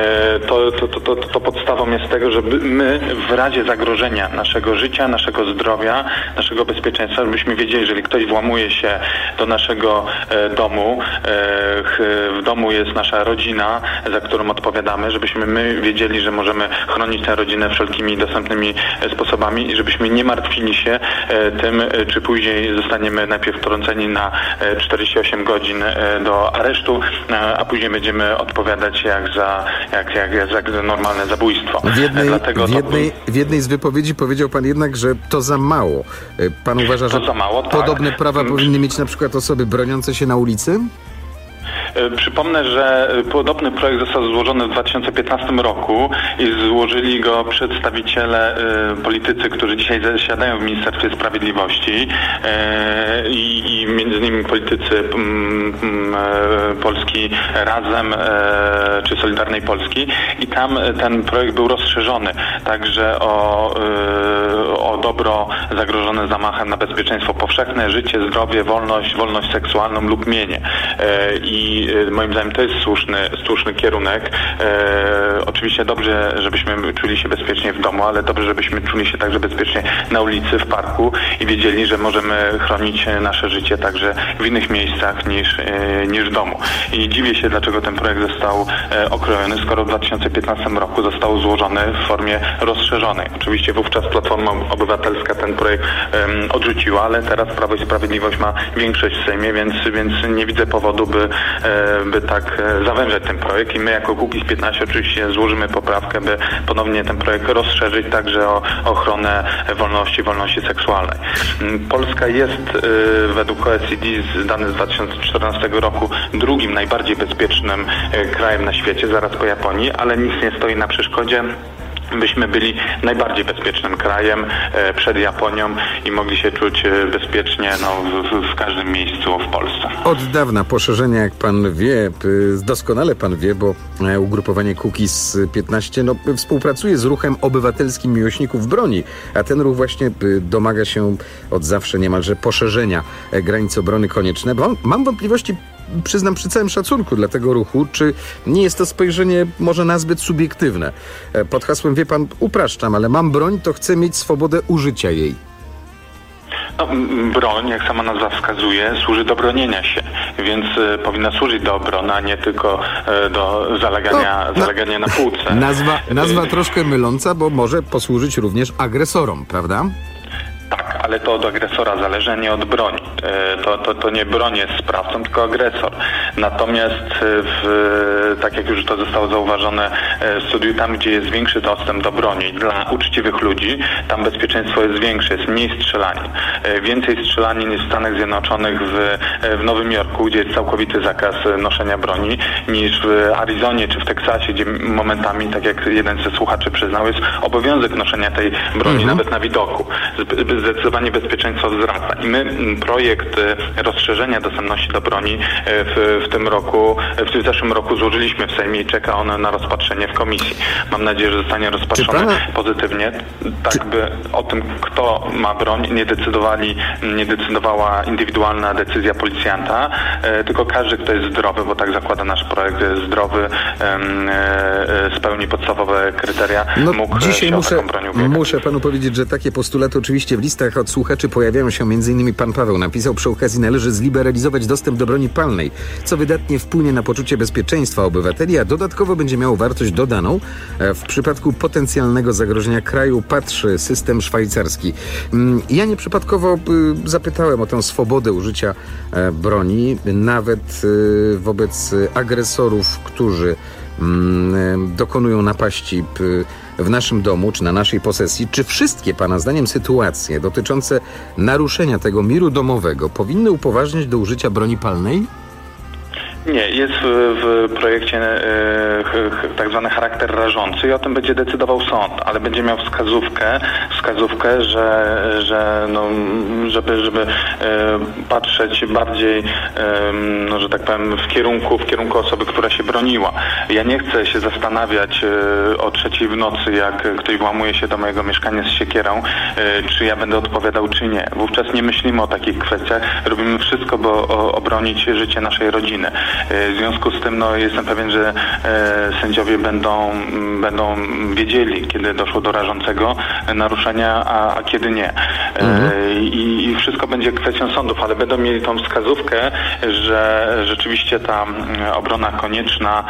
to podstawą jest tego, żeby my w razie zagrożenia naszego życia, naszego zdrowia, naszego bezpieczeństwa, żebyśmy wiedzieli, jeżeli ktoś włamuje się do naszego domu, w domu jest nasza rodzina, za którą odpowiadamy, żebyśmy my wiedzieli, że możemy chronić tę rodzinę wszelkimi dostępnymi sposobami i żebyśmy nie martwili się tym, czy później zostaniemy najpierw wtrąceni na 48 godzin do aresztu, a później będziemy odpowiadać jak za normalne zabójstwo. W jednej z wypowiedzi powiedział pan jednak, że to za mało. Pan uważa, że podobne prawa powinny mieć na przykład osoby broniące się na ulicy? Przypomnę, że podobny projekt został złożony w 2015 roku i złożyli go przedstawiciele, politycy, którzy dzisiaj zasiadają w Ministerstwie Sprawiedliwości i między innymi politycy Polski Razem czy Solidarnej Polski i tam ten projekt był rozszerzony także o dobro zagrożone zamachem na bezpieczeństwo powszechne, życie, zdrowie, wolność seksualną lub mienie. I moim zdaniem to jest słuszny kierunek. Oczywiście dobrze, żebyśmy czuli się bezpiecznie w domu, ale dobrze, żebyśmy czuli się także bezpiecznie na ulicy, w parku i wiedzieli, że możemy chronić nasze życie także w innych miejscach niż w domu. I dziwię się, dlaczego ten projekt został okrojony, skoro w 2015 roku został złożony w formie rozszerzonej. Oczywiście wówczas Platforma Obywatelska ten projekt odrzuciła, ale teraz Prawo i Sprawiedliwość ma większość w Sejmie, więc nie widzę powodu, by tak zawężać ten projekt i my jako Kukiz15 oczywiście złożymy poprawkę, by ponownie ten projekt rozszerzyć także o ochronę wolności seksualnej. Polska jest według OECD danych z 2014 roku drugim najbardziej bezpiecznym krajem na świecie, zaraz po Japonii, ale nic nie stoi na przeszkodzie, byśmy byli najbardziej bezpiecznym krajem przed Japonią i mogli się czuć bezpiecznie w każdym miejscu w Polsce. Od dawna poszerzenia, jak pan wie, doskonale pan wie, bo ugrupowanie Kukiz15 współpracuje z ruchem obywatelskim miłośników broni, a ten ruch właśnie domaga się od zawsze niemalże poszerzenia granic obrony koniecznej. Bo mam wątpliwości, przyznam przy całym szacunku dla tego ruchu, czy nie jest to spojrzenie może nazbyt subiektywne. Pod hasłem, wie pan, upraszczam, ale mam broń, to chcę mieć swobodę użycia jej. Broń, jak sama nazwa wskazuje, służy do bronienia się, więc powinna służyć do obrony, a nie tylko do zalegania na półce. Nazwa troszkę myląca, bo może posłużyć również agresorom, prawda? Tak, ale to od agresora zależy, a nie od broni. To nie broń jest sprawcą, tylko agresor. Natomiast tak jak już to zostało zauważone w studiu, tam gdzie jest większy dostęp do broni dla uczciwych ludzi, tam bezpieczeństwo jest większe, jest mniej strzelanin. Więcej strzelanin jest w Stanach Zjednoczonych, w Nowym Jorku, gdzie jest całkowity zakaz noszenia broni, niż w Arizonie czy w Teksasie, gdzie momentami, tak jak jeden ze słuchaczy przyznał, jest obowiązek noszenia tej broni nawet na widoku. Zdecydowanie bezpieczeństwo wzrasta. I my projekt rozszerzenia dostępności do broni w zeszłym roku złożyliśmy w Sejmie i czeka on na rozpatrzenie w komisji. Mam nadzieję, że zostanie rozpatrzony pozytywnie, tak by o tym, kto ma broń, nie decydowała indywidualna decyzja policjanta, tylko każdy, kto jest zdrowy, bo tak zakłada nasz projekt, jest zdrowy, spełni podstawowe kryteria, mógł dzisiaj się o taką broń ubiegać. Muszę panu powiedzieć, że takie postulaty oczywiście w listach od słuchaczy pojawiają się. M.in. pan Paweł napisał: przy okazji należy zliberalizować dostęp do broni palnej, co wydatnie wpłynie na poczucie bezpieczeństwa obywateli, a dodatkowo będzie miało wartość dodaną w przypadku potencjalnego zagrożenia kraju. Patrzy system szwajcarski. Ja nieprzypadkowo zapytałem o tę swobodę użycia broni, nawet wobec agresorów, którzy dokonują napaści w naszym domu czy na naszej posesji. Czy wszystkie pana zdaniem sytuacje dotyczące naruszenia tego miru domowego powinny upoważniać do użycia broni palnej? Nie, jest w projekcie tak zwany charakter rażący i o tym będzie decydował sąd, ale będzie miał wskazówkę, żeby patrzeć bardziej, że tak powiem, w kierunku osoby, która się broniła. Ja nie chcę się zastanawiać o 3:00 w nocy, jak ktoś włamuje się do mojego mieszkania z siekierą, czy ja będę odpowiadał, czy nie. Wówczas nie myślimy o takich kwestiach, robimy wszystko, by obronić życie naszej rodziny. W związku z tym jestem pewien, że sędziowie będą wiedzieli, kiedy doszło do rażącego naruszenia, a kiedy nie. I wszystko będzie kwestią sądów, ale będą mieli tą wskazówkę, że rzeczywiście ta obrona konieczna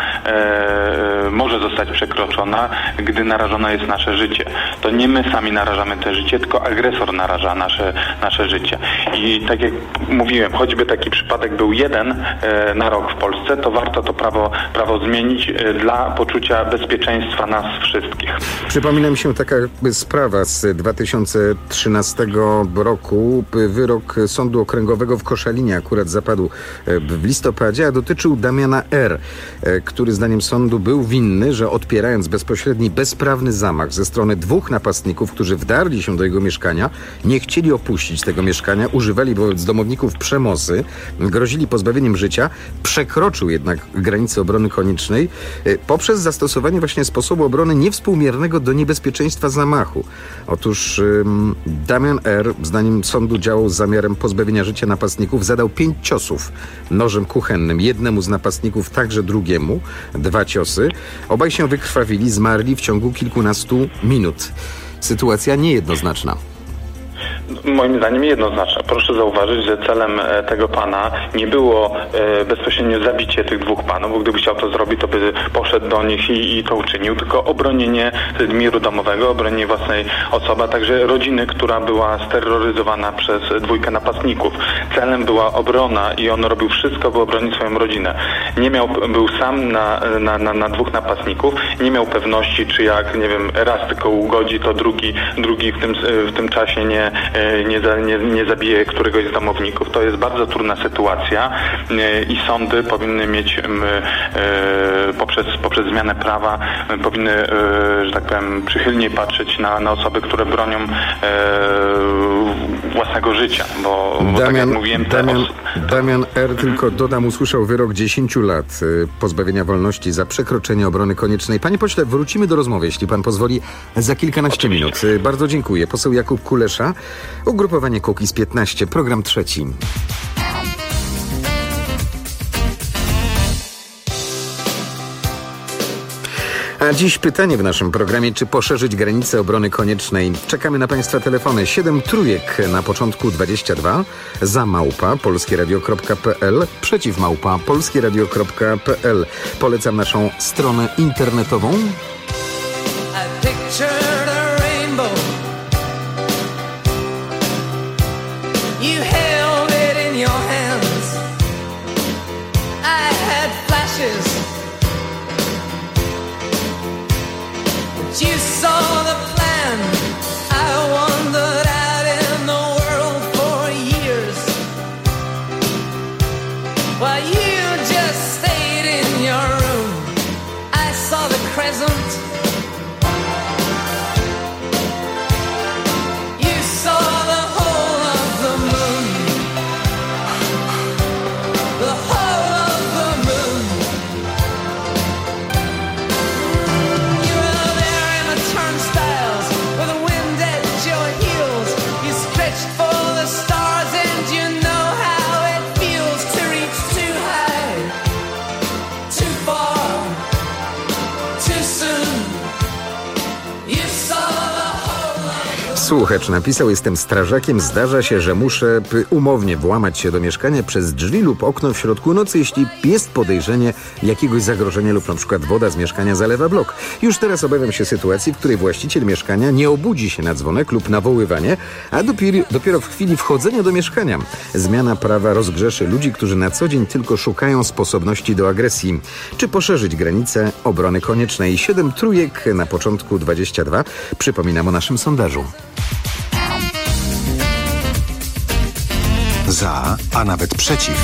może zostać przekroczona, gdy narażone jest nasze życie. To nie my sami narażamy te życie, tylko agresor naraża nasze życie. I tak jak mówiłem, choćby taki przypadek był jeden na rok w Polsce, to warto to prawo zmienić dla poczucia bezpieczeństwa nas wszystkich. Przypomina mi się taka sprawa z 2013 roku. Wyrok Sądu Okręgowego w Koszalinie akurat zapadł w listopadzie, a dotyczył Damiana R., który zdaniem sądu był winny, że odpierając bezpośredni, bezprawny zamach ze strony 2 napastników, którzy wdarli się do jego mieszkania, nie chcieli opuścić tego mieszkania, używali wobec domowników przemocy, grozili pozbawieniem życia, przekroczył jednak granicę obrony koniecznej poprzez zastosowanie właśnie sposobu obrony niewspółmiernego do niebezpieczeństwa zamachu. Otóż Damian R., zdaniem sądu, działał z zamiarem pozbawienia życia napastników, zadał 5 ciosów nożem kuchennym. Jednemu z napastników, także drugiemu 2 ciosy. Obaj się wykrwawili, zmarli w ciągu kilkunastu minut. Sytuacja niejednoznaczna. Moim zdaniem jednoznaczne. Proszę zauważyć, że celem tego pana nie było bezpośrednio zabicie tych 2 panów, bo gdyby chciał to zrobić, to by poszedł do nich i to uczynił, tylko obronienie miru domowego, obronienie własnej osoby, a także rodziny, która była steroryzowana przez 2 napastników. Celem była obrona i on robił wszystko, by obronić swoją rodzinę. Był sam na 2 napastników, nie miał pewności, czy jak, nie wiem, raz tylko ugodzi, to drugi w tym czasie nie zabije któregoś z domowników. To jest bardzo trudna sytuacja i sądy powinny mieć poprzez zmianę prawa powinny, że tak powiem, przychylniej patrzeć na osoby, które bronią własnego życia, bo tak jak mówiłem... Damian R., tylko dodam, usłyszał wyrok 10 lat pozbawienia wolności za przekroczenie obrony koniecznej. Panie pośle, wrócimy do rozmowy, jeśli pan pozwoli, za kilkanaście minut. Bardzo dziękuję. Poseł Jakub Kulesza, ugrupowanie Kukiz 15, program 3. A dziś pytanie w naszym programie, czy poszerzyć granice obrony koniecznej. Czekamy na Państwa telefony. 7 trójek na początku 22, za @polskieradio.pl, przeciw @polskieradio.pl. Polecam naszą stronę internetową. You held it in your hands. I had flashes, but you saw the plan. I wandered out in the world for years, while you just stayed in your room. I saw the crescent. You saw the whole of the moon. The whole of the moon. You were there in the turnstiles with the wind at your heels. You stretched for the stars and you know how it feels to reach too high, too far, too soon. You saw the whole of the Słuchacz napisał: jestem strażakiem, zdarza się, że muszę umownie włamać się do mieszkania przez drzwi lub okno w środku nocy, jeśli jest podejrzenie jakiegoś zagrożenia lub na przykład woda z mieszkania zalewa blok. Już teraz obawiam się sytuacji, w której właściciel mieszkania nie obudzi się na dzwonek lub nawoływanie, a dopiero w chwili wchodzenia do mieszkania. Zmiana prawa rozgrzeszy ludzi, którzy na co dzień tylko szukają sposobności do agresji. Czy poszerzyć granice obrony koniecznej? 7 trójek na początku 22. Przypominam o naszym sondażu. Za, a nawet przeciw.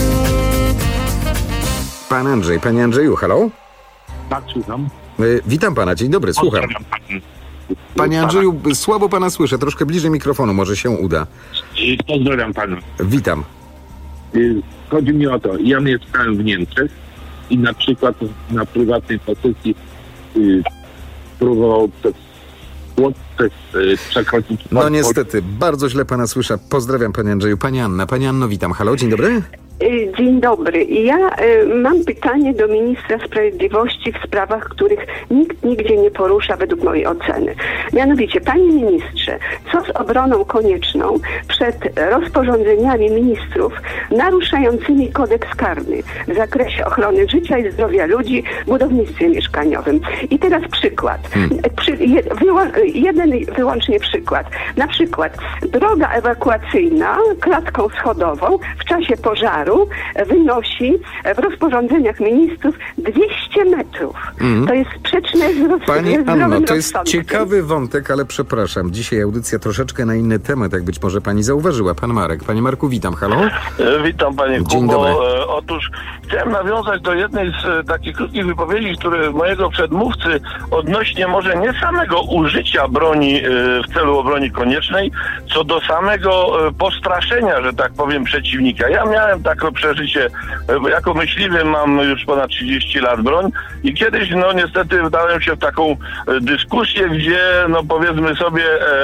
Pan Andrzej. Panie Andrzeju, halo? Tak, słucham. Witam pana, dzień dobry, słucham. Panie Andrzeju, słabo pana słyszę, troszkę bliżej mikrofonu, może się uda. Pozdrawiam pana. Witam. Chodzi mi o to, ja mieszkałem w Niemczech i na przykład na prywatnej posesji próbował przekroczyć... No niestety, bardzo źle pana słyszę. Pozdrawiam panie Andrzeju. Pani Anna. Pani Anno, witam. Halo, dzień dobry. Dzień dobry. Ja mam pytanie do ministra sprawiedliwości w sprawach, których nikt nigdzie nie porusza według mojej oceny. Mianowicie, panie ministrze, co z obroną konieczną przed rozporządzeniami ministrów naruszającymi kodeks karny w zakresie ochrony życia i zdrowia ludzi w budownictwie mieszkaniowym? I teraz przykład. Jeden wyłącznie przykład. Na przykład droga ewakuacyjna klatką schodową w czasie pożaru wynosi w rozporządzeniach ministrów 200 metrów. To jest sprzeczne z Pani Anno, to jest ciekawy wątek, ale przepraszam. Dzisiaj audycja troszeczkę na inny temat, jak być może pani zauważyła. Pan Marek. Panie Marku, witam. Halo? Witam panie Kubo. Dzień dobry. Otóż chciałem nawiązać do jednej z takich krótkich wypowiedzi, które mojego przedmówcy odnośnie może nie samego użycia broni w celu obrony koniecznej, co do samego postraszenia, że tak powiem, przeciwnika. Ja miałem takie przeżycie, jako myśliwy mam już ponad 30 lat broń i kiedyś, no niestety wdałem się w taką dyskusję, gdzie, no powiedzmy sobie,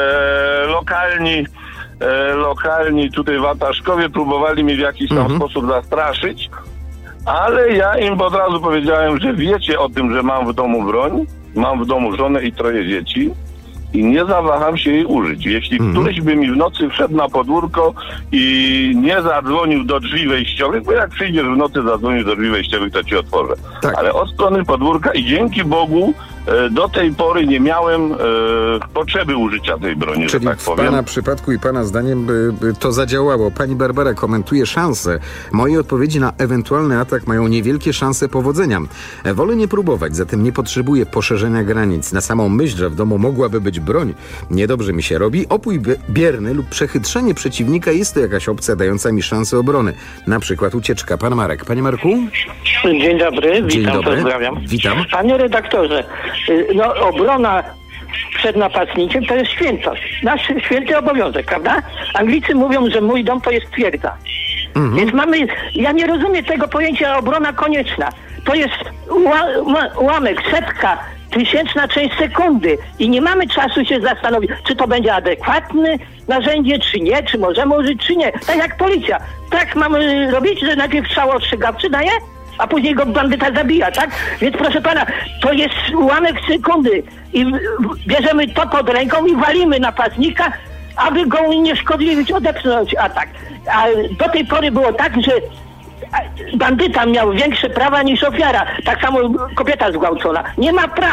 lokalni tutaj wataszkowie próbowali mnie w jakiś tam sposób zastraszyć, ale ja im od razu powiedziałem, że wiecie o tym, że mam w domu broń, mam w domu żonę i 3 dzieci i nie zawaham się jej użyć. Jeśli któryś by mi w nocy wszedł na podwórko i nie zadzwonił do drzwi wejściowych, bo jak przyjdziesz w nocy, zadzwonisz do drzwi wejściowych, to ci otworzę. Tak. Ale od strony podwórka i dzięki Bogu do tej pory nie miałem potrzeby użycia tej broni. Czyli tak w powiem. pana przypadku i pana zdaniem to zadziałało. Pani Barbara komentuje szanse. Moje odpowiedzi na ewentualny atak mają niewielkie szanse powodzenia. Wolę nie próbować, zatem nie potrzebuję poszerzenia granic. Na samą myśl, że w domu mogłaby być broń, niedobrze mi się robi. Opój bierny lub przechytrzenie przeciwnika jest to jakaś opcja dająca mi szansę obrony. Na przykład ucieczka. Pan Marek. Panie Marku? Dzień dobry, Dzień witam, dobry. pozdrawiam. Witam. Panie redaktorze, no obrona przed napastnikiem to jest świętość. Nasz święty obowiązek, prawda? Anglicy mówią, że mój dom to jest twierdza. Więc mamy, ja nie rozumiem tego pojęcia obrona konieczna. To jest ułamek, setka, tysięczna część sekundy i nie mamy czasu się zastanowić, czy to będzie adekwatne narzędzie, czy nie, czy możemy użyć, czy nie. Tak jak policja. Tak mamy robić, że najpierw strzał ostrzegawczy daje, a później go bandyta zabija, tak? Więc proszę pana, to jest ułamek sekundy i bierzemy to pod ręką i walimy napastnika, aby go unieszkodliwić, odepchnąć atak. A do tej pory było tak, że bandyta miał większe prawa niż ofiara. Tak samo kobieta zgwałcona. Nie ma praw.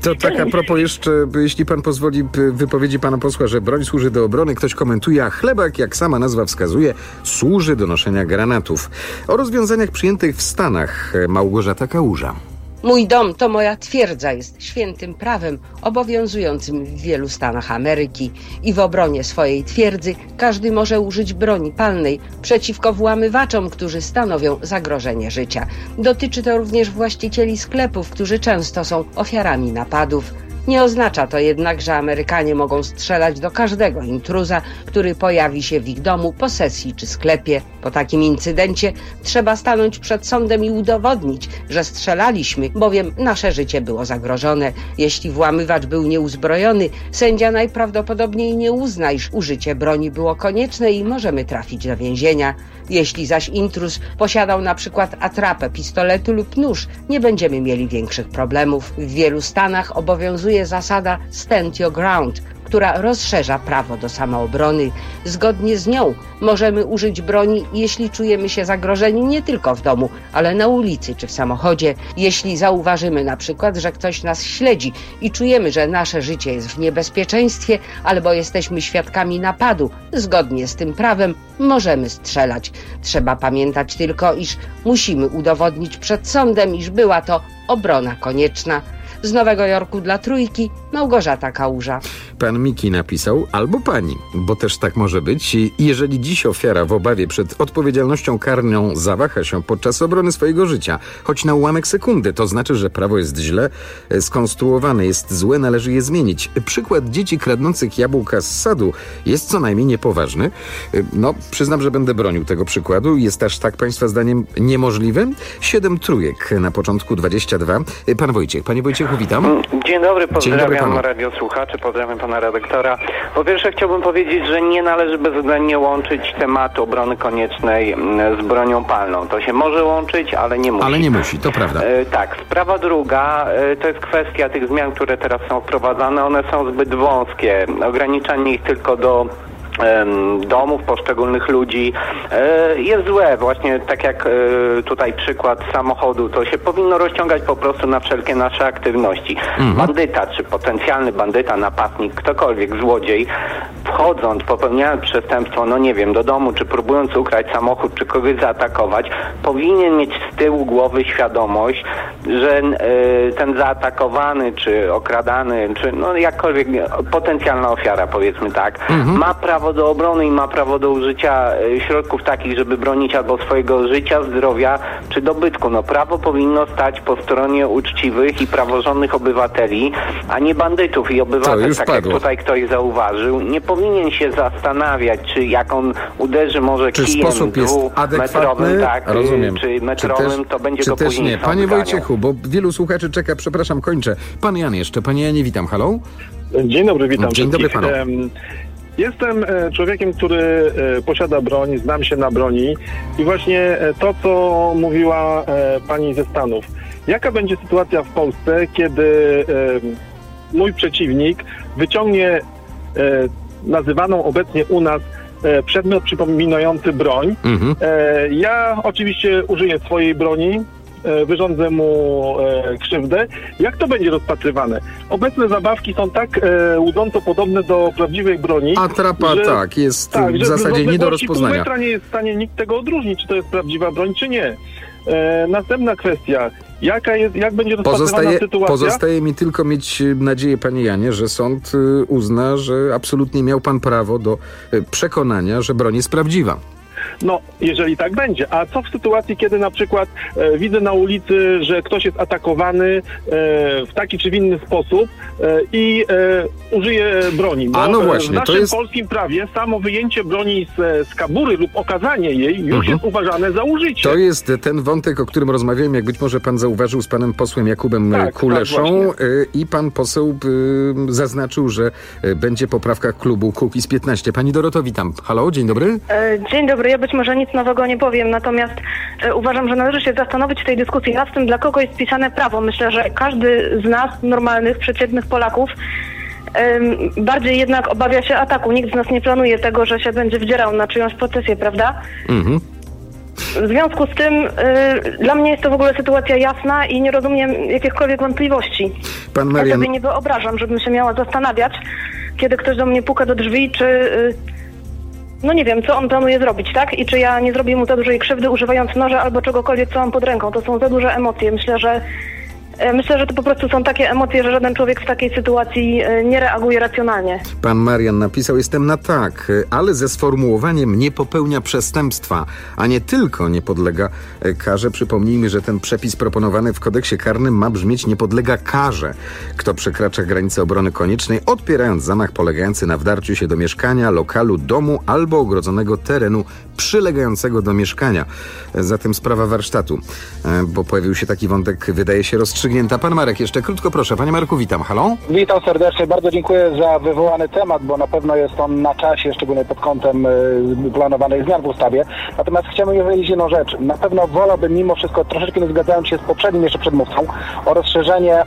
To tak a propos jeszcze, jeśli pan pozwoli, wypowiedzi pana posła, że broń służy do obrony. Ktoś komentuje, a chlebak, jak sama nazwa wskazuje, służy do noszenia granatów. O rozwiązaniach przyjętych w Stanach Małgorzata Kałuża. Mój dom to moja twierdza jest świętym prawem obowiązującym w wielu stanach Ameryki i w obronie swojej twierdzy każdy może użyć broni palnej przeciwko włamywaczom, którzy stanowią zagrożenie życia. Dotyczy to również właścicieli sklepów, którzy często są ofiarami napadów. Nie oznacza to jednak, że Amerykanie mogą strzelać do każdego intruza, który pojawi się w ich domu, posesji czy sklepie. Po takim incydencie trzeba stanąć przed sądem i udowodnić, że strzelaliśmy, bowiem nasze życie było zagrożone. Jeśli włamywacz był nieuzbrojony, sędzia najprawdopodobniej nie uzna, iż użycie broni było konieczne i możemy trafić do więzienia. Jeśli zaś intruz posiadał na przykład atrapę pistoletu lub nóż, nie będziemy mieli większych problemów. W wielu stanach obowiązuje zasada stand your ground, która rozszerza prawo do samoobrony. Zgodnie z nią możemy użyć broni, jeśli czujemy się zagrożeni nie tylko w domu, ale na ulicy czy w samochodzie. Jeśli zauważymy na przykład, że ktoś nas śledzi i czujemy, że nasze życie jest w niebezpieczeństwie albo jesteśmy świadkami napadu, zgodnie z tym prawem możemy strzelać. Trzeba pamiętać tylko, iż musimy udowodnić przed sądem, iż była to obrona konieczna. Z Nowego Jorku dla Trójki, Małgorzata Kałuża. Pan Miki napisał, albo pani, bo też tak może być. Jeżeli dziś ofiara w obawie przed odpowiedzialnością karną zawaha się podczas obrony swojego życia, choć na ułamek sekundy, to znaczy, że prawo jest źle skonstruowane, jest złe, należy je zmienić. Przykład dzieci kradnących jabłka z sadu jest co najmniej niepoważny. No, przyznam, że będę bronił tego przykładu. Jest aż tak państwa zdaniem niemożliwe? 7 trójek na początku 22. Pan Wojciech. Panie Wojciechu, witam. Dzień dobry, pozdrawiam panu. radiosłuchaczy, pozdrawiam pana redaktora. Po pierwsze chciałbym powiedzieć, że nie należy bezwzględnie łączyć tematu obrony koniecznej z bronią palną. To się może łączyć, ale nie musi. Ale nie musi, to prawda. Tak, sprawa druga, to jest kwestia tych zmian, które teraz są wprowadzane. One są zbyt wąskie. Ograniczanie ich tylko do domów poszczególnych ludzi jest złe. Właśnie tak jak tutaj przykład samochodu, to się powinno rozciągać po prostu na wszelkie nasze aktywności. Bandyta, czy potencjalny bandyta, napastnik, ktokolwiek, złodziej, wchodząc, popełniając przestępstwo, no nie wiem, do domu, czy próbując ukraść samochód, czy kogoś zaatakować, powinien mieć z tyłu głowy świadomość, że ten zaatakowany, czy okradany, czy no jakkolwiek potencjalna ofiara, powiedzmy tak, ma prawo do obrony i ma prawo do użycia środków takich, żeby bronić albo swojego życia, zdrowia czy dobytku. No prawo powinno stać po stronie uczciwych i praworządnych obywateli, a nie bandytów. I obywatel, tak jak tutaj ktoś zauważył, nie powinien się zastanawiać, czy jak on uderzy może kijem dwumetrowym, tak, rozumiem. czy metrowym, to będzie go później nie. Panie Wojciechu, bo wielu słuchaczy czeka, przepraszam, kończę. Pan Jan jeszcze. Panie Janie, witam. Halo? Dzień dobry, witam. Dzień dobry panu. Jestem człowiekiem, który posiada broń, znam się na broni i właśnie to, co mówiła pani ze Stanów. Jaka będzie sytuacja w Polsce, kiedy mój przeciwnik wyciągnie nazywaną obecnie u nas przedmiot przypominający broń? Ja oczywiście użyję swojej broni, wyrządzę mu krzywdę. Jak to będzie rozpatrywane? Obecne zabawki są tak łudząco podobne do prawdziwej broni. Atrapa, że, tak, jest w zasadzie nie do rozpoznania. Pół metra nie jest w stanie nikt tego odróżnić, czy to jest prawdziwa broń, czy nie. Następna kwestia. Jak będzie rozpatrywana sytuacja? Pozostaje mi tylko mieć nadzieję, panie Janie, że sąd uzna, że absolutnie miał pan prawo do przekonania, że broń jest prawdziwa. No, jeżeli tak będzie. A co w sytuacji, kiedy na przykład widzę na ulicy, że ktoś jest atakowany w taki czy w inny sposób i użyje broni? Bo no właśnie, w naszym polskim prawie samo wyjęcie broni z kabury lub okazanie jej już jest uważane za użycie. To jest ten wątek, o którym rozmawiałem, jak być może pan zauważył, z panem posłem Jakubem Kuleszą i pan poseł zaznaczył, że będzie poprawka klubu Kukiz15. Pani Doroto, witam. Halo, dzień dobry. Dzień dobry. Ja być może nic nowego nie powiem, natomiast uważam, że należy się zastanowić w tej dyskusji nad tym, dla kogo jest pisane prawo. Myślę, że każdy z nas, normalnych, przeciętnych Polaków, bardziej jednak obawia się ataku. Nikt z nas nie planuje tego, że się będzie wdzierał na czyjąś posesję, prawda? W związku z tym dla mnie jest to w ogóle sytuacja jasna i nie rozumiem jakichkolwiek wątpliwości. Pan Marian... Ja sobie nie wyobrażam, żebym się miała zastanawiać, kiedy ktoś do mnie puka do drzwi, czy... No nie wiem, co on planuje zrobić, tak? I czy ja nie zrobię mu za dużej krzywdy, używając noża albo czegokolwiek, co mam pod ręką. To są za duże emocje. Myślę, że to po prostu są takie emocje, że żaden człowiek w takiej sytuacji nie reaguje racjonalnie. Pan Marian napisał, jestem na tak, ale ze sformułowaniem nie popełnia przestępstwa, a nie tylko nie podlega karze. Przypomnijmy, że ten przepis proponowany w kodeksie karnym ma brzmieć nie podlega karze. Kto przekracza granicę obrony koniecznej, odpierając zamach polegający na wdarciu się do mieszkania, lokalu, domu albo ogrodzonego terenu przylegającego do mieszkania. Zatem sprawa warsztatu, bo pojawił się taki wątek, wydaje się rozstrzygnięta. Pan Marek, jeszcze krótko proszę. Panie Marku, witam. Halo? Witam serdecznie. Bardzo dziękuję za wywołany temat, bo na pewno jest on na czasie, szczególnie pod kątem planowanych zmian w ustawie. Natomiast chciałbym powiedzieć jedną rzecz. Na pewno wolałbym mimo wszystko, troszeczkę nie zgadzając się z poprzednim jeszcze przedmówcą, o rozszerzenie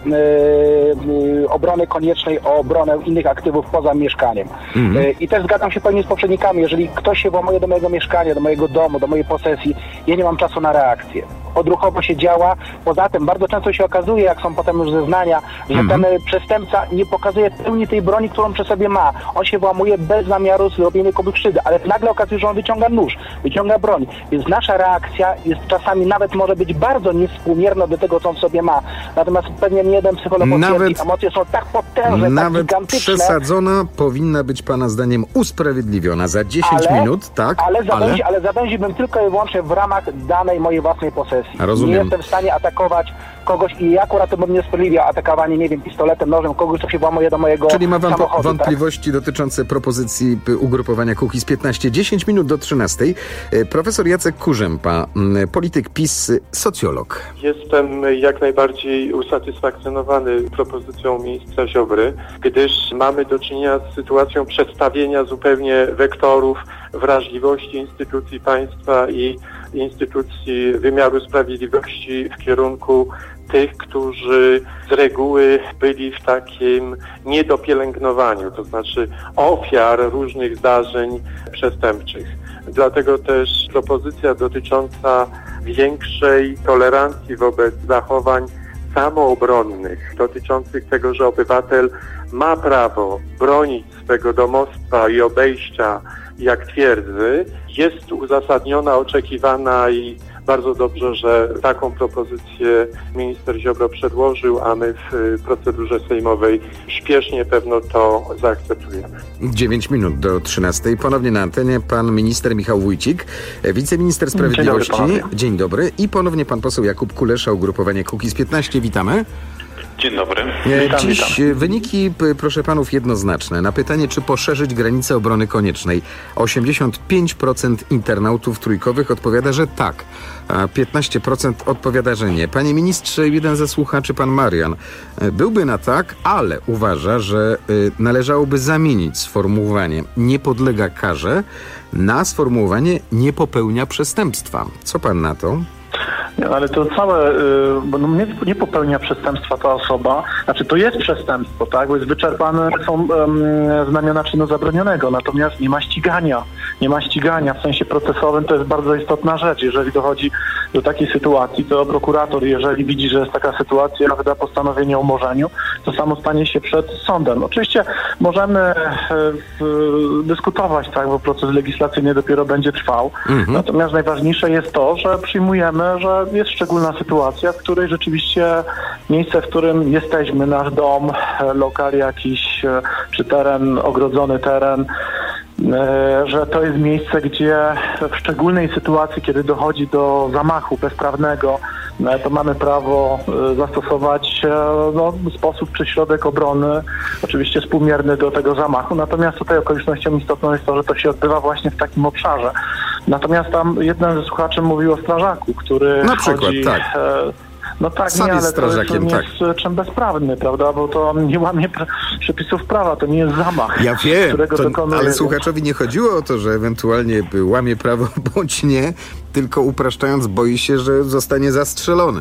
obrony koniecznej o obronę innych aktywów poza mieszkaniem. I też zgadzam się pewnie z poprzednikami. Jeżeli ktoś się włamuje do mojego mieszkania, do mojego domu, do mojej posesji, ja nie mam czasu na reakcję. Odruchowo się działa. Poza tym bardzo często się okazuje, jak są potem już zeznania, że ten przestępca nie pokazuje pełni tej broni, którą przy sobie ma. On się włamuje bez zamiaru zrobienia komuś krzywdy, ale nagle okazuje się, że on wyciąga nóż, wyciąga broń. Więc nasza reakcja jest czasami nawet może być bardzo niewspółmierna do tego, co on w sobie ma. Natomiast pewnie nie jeden psycholog potwierdzi, emocje są tak potężne, nawet tak gigantyczne. przesadzona powinna być pana zdaniem usprawiedliwiona za 10 minut, tak? Ale zawęziłbym tylko i wyłącznie w ramach danej mojej własnej posesji. Rozumiem. Nie jestem w stanie atakować kogoś i akurat to bym nie usprawiedliwiał atakowanie, nie wiem, pistoletem, nożem, kogoś, kto się włamuje do mojego Czyli ma pan samochodu, wątpliwości dotyczące propozycji ugrupowania Kukiz 15. 10 minut do 13. Profesor Jacek Kurzępa, polityk PiS, socjolog. Jestem jak najbardziej usatysfakcjonowany propozycją ministra Ziobry, gdyż mamy do czynienia z sytuacją przedstawienia zupełnie wektorów wrażliwości instytucji państwa i instytucji wymiaru sprawiedliwości w kierunku tych, którzy z reguły byli w takim niedopielęgnowaniu, to znaczy ofiar różnych zdarzeń przestępczych. Dlatego też propozycja dotycząca większej tolerancji wobec zachowań samoobronnych, dotyczących tego, że obywatel ma prawo bronić swego domostwa i obejścia jak twierdzy, jest uzasadniona, oczekiwana i bardzo dobrze, że taką propozycję minister Ziobro przedłożył, a my w procedurze sejmowej śpiesznie pewno to zaakceptujemy. 9 minut do 13. Ponownie na antenie pan minister Michał Wójcik, wiceminister sprawiedliwości. Dzień dobry. I ponownie pan poseł Jakub Kulesza, ugrupowanie Kukiz 15. Witamy. Dzień dobry. Dziś wyniki, proszę panów, jednoznaczne. Na pytanie, czy poszerzyć granicę obrony koniecznej, 85% internautów trójkowych odpowiada, że tak, a 15% odpowiada, że nie. Panie ministrze, jeden ze słuchaczy, pan Marian, byłby na tak, ale uważa, że należałoby zamienić sformułowanie nie podlega karze na sformułowanie nie popełnia przestępstwa. Co pan na to? Nie, ale to całe, bo nie popełnia przestępstwa ta osoba, znaczy to jest przestępstwo, tak, bo jest wyczerpane są znamiona czynu zabronionego, natomiast nie ma ścigania w sensie procesowym, to jest bardzo istotna rzecz. Jeżeli dochodzi do takiej sytuacji, to prokurator, jeżeli widzi, że jest taka sytuacja, wyda postanowienie o umorzeniu, to samo stanie się przed sądem. Oczywiście możemy dyskutować, tak, bo proces legislacyjny dopiero będzie trwał, natomiast najważniejsze jest to, że przyjmujemy, że jest szczególna sytuacja, w której rzeczywiście miejsce, w którym jesteśmy, nasz dom, lokal jakiś, czy teren, ogrodzony teren, że to jest miejsce, gdzie w szczególnej sytuacji, kiedy dochodzi do zamachu bezprawnego, to mamy prawo zastosować sposób czy środek obrony, oczywiście współmierny do tego zamachu. Natomiast tutaj okolicznością istotną jest to, że to się odbywa właśnie w takim obszarze. Natomiast tam jeden ze słuchaczy mówił o strażaku, który na przykład, tak. No tak, sam nie, ale strażakiem, to jest czym bezprawny, prawda, bo to nie łamie przepisów prawa, to nie jest zamach. Ja wiem, którego dokonuje... ale słuchaczowi nie chodziło o to, że ewentualnie łamie prawo bądź nie, tylko upraszczając boi się, że zostanie zastrzelony.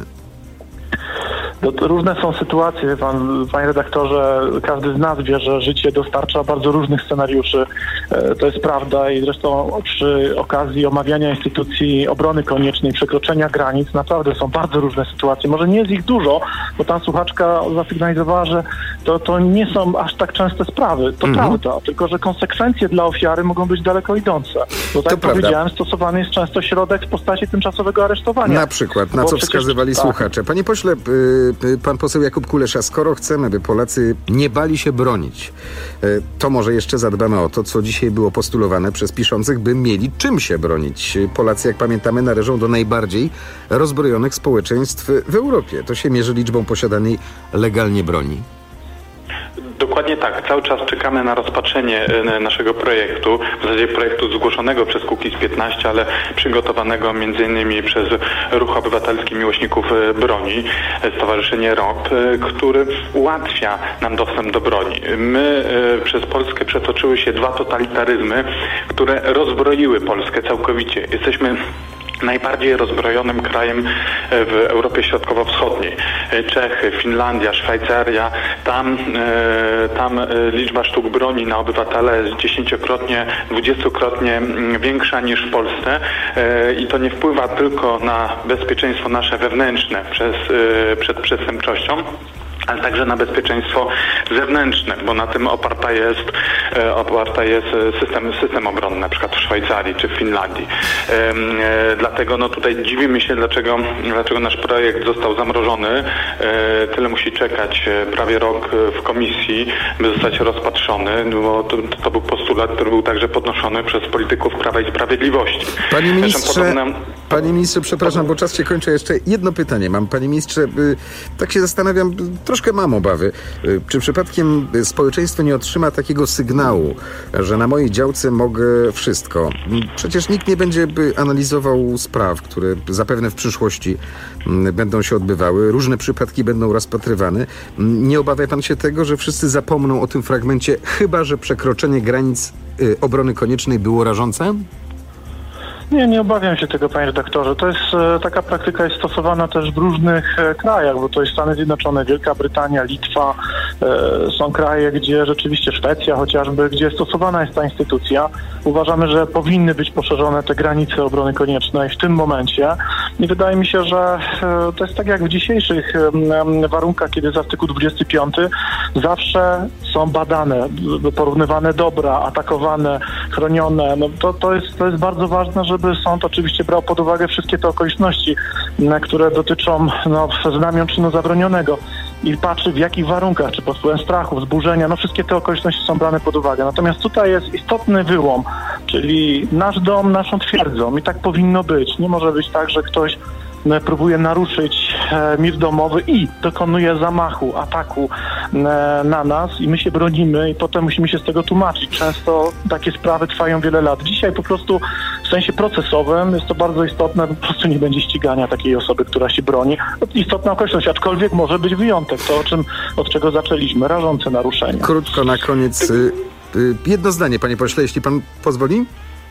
To różne są sytuacje, panie redaktorze, każdy z nas wie, że życie dostarcza bardzo różnych scenariuszy To jest prawda i zresztą przy okazji omawiania instytucji obrony koniecznej, przekroczenia granic, naprawdę są bardzo różne sytuacje. Może nie jest ich dużo, bo ta słuchaczka zasygnalizowała, że to nie są aż tak częste sprawy. To prawda, tylko że konsekwencje dla ofiary mogą być daleko idące. Bo tak jak powiedziałem, stosowany jest często środek w postaci tymczasowego aresztowania. Na przykład, na co wskazywali słuchacze. Panie pośle, pan poseł Jakub Kulesza, skoro chcemy, by Polacy nie bali się bronić, to może jeszcze zadbamy o to, co dzisiaj było postulowane przez piszących, by mieli czym się bronić. Polacy, jak pamiętamy, należą do najbardziej rozbrojonych społeczeństw w Europie. To się mierzy liczbą posiadanej legalnie broni. Dokładnie tak. Cały czas czekamy na rozpatrzenie naszego projektu, w zasadzie projektu zgłoszonego przez Kukiz15, ale przygotowanego m.in. przez Ruch Obywatelski Miłośników Broni, Stowarzyszenie ROP, który ułatwia nam dostęp do broni. My przez Polskę przetoczyły się 2 totalitaryzmy, które rozbroiły Polskę całkowicie. Jesteśmy najbardziej rozbrojonym krajem w Europie Środkowo-Wschodniej. Czechy, Finlandia, Szwajcaria, tam liczba sztuk broni na obywatela jest 10-krotnie, 20-krotnie większa niż w Polsce i to nie wpływa tylko na bezpieczeństwo nasze wewnętrzne przed przestępczością, ale także na bezpieczeństwo zewnętrzne, bo na tym oparta jest system obronny, na przykład w Szwajcarii czy w Finlandii. Dlatego tutaj dziwimy się, dlaczego nasz projekt został zamrożony. Tyle musi czekać prawie rok w komisji, by zostać rozpatrzony, bo to był postulat, który był także podnoszony przez polityków Prawa i Sprawiedliwości. Panie ministrze, przepraszam, bo czas się kończy. Jeszcze jedno pytanie mam. Panie ministrze, tak się zastanawiam, troszkę mam obawy. Czy przypadkiem społeczeństwo nie otrzyma takiego sygnału, że na mojej działce mogę wszystko? Przecież nikt nie będzie analizował spraw, które zapewne w przyszłości będą się odbywały. Różne przypadki będą rozpatrywane. Nie obawia pan się tego, że wszyscy zapomną o tym fragmencie, chyba że przekroczenie granic obrony koniecznej było rażące? Nie obawiam się tego, panie redaktorze. To jest, taka praktyka jest stosowana też w różnych krajach, bo to jest Stany Zjednoczone, Wielka Brytania, Litwa. Są kraje, gdzie rzeczywiście Szwecja chociażby, gdzie stosowana jest ta instytucja. Uważamy, że powinny być poszerzone te granice obrony koniecznej w tym momencie. I wydaje mi się, że to jest tak jak w dzisiejszych warunkach, kiedy jest artykuł 25, zawsze są badane, porównywane dobra, atakowane, chronione. To jest bardzo ważne, żeby sąd oczywiście brał pod uwagę wszystkie te okoliczności, które dotyczą znamion czynu zabronionego i patrzy w jakich warunkach, czy pod wpływem strachu, wzburzenia, wszystkie te okoliczności są brane pod uwagę. Natomiast tutaj jest istotny wyłom, czyli nasz dom naszą twierdzą i tak powinno być. Nie może być tak, że ktoś próbuje naruszyć mir domowy i dokonuje zamachu, ataku na nas i my się bronimy i potem musimy się z tego tłumaczyć. Często takie sprawy trwają wiele lat. Dzisiaj po prostu w sensie procesowym jest to bardzo istotne, po prostu nie będzie ścigania takiej osoby, która się broni. Istotna okoliczność, aczkolwiek może być wyjątek. To od czego zaczęliśmy, rażące naruszenia. Krótko na koniec, jedno zdanie, panie pośle, jeśli pan pozwoli?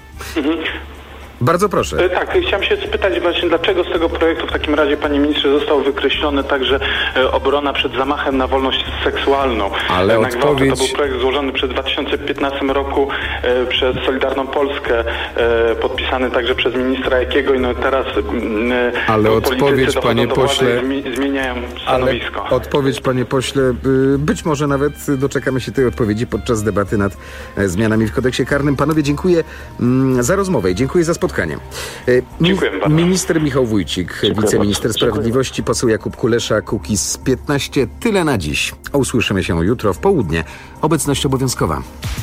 Bardzo proszę. Tak, chciałem się spytać właśnie, dlaczego z tego projektu w takim razie, panie ministrze, został wykreślony także obrona przed zamachem na wolność seksualną. Ale odpowiedź... To był projekt złożony przed 2015 roku przez Solidarną Polskę, podpisany także przez ministra Jakiego i teraz ale odpowiedź, panie pośle, zmieniają stanowisko. Odpowiedź, panie pośle, być może nawet doczekamy się tej odpowiedzi podczas debaty nad zmianami w kodeksie karnym. Panowie, dziękuję za rozmowę i dziękuję za spotkanie. Dziękuję bardzo. Minister Michał Wójcik, wiceminister sprawiedliwości, poseł Jakub Kulesza, Kukiz15. Tyle na dziś. Usłyszymy się jutro w południe. Obecność obowiązkowa.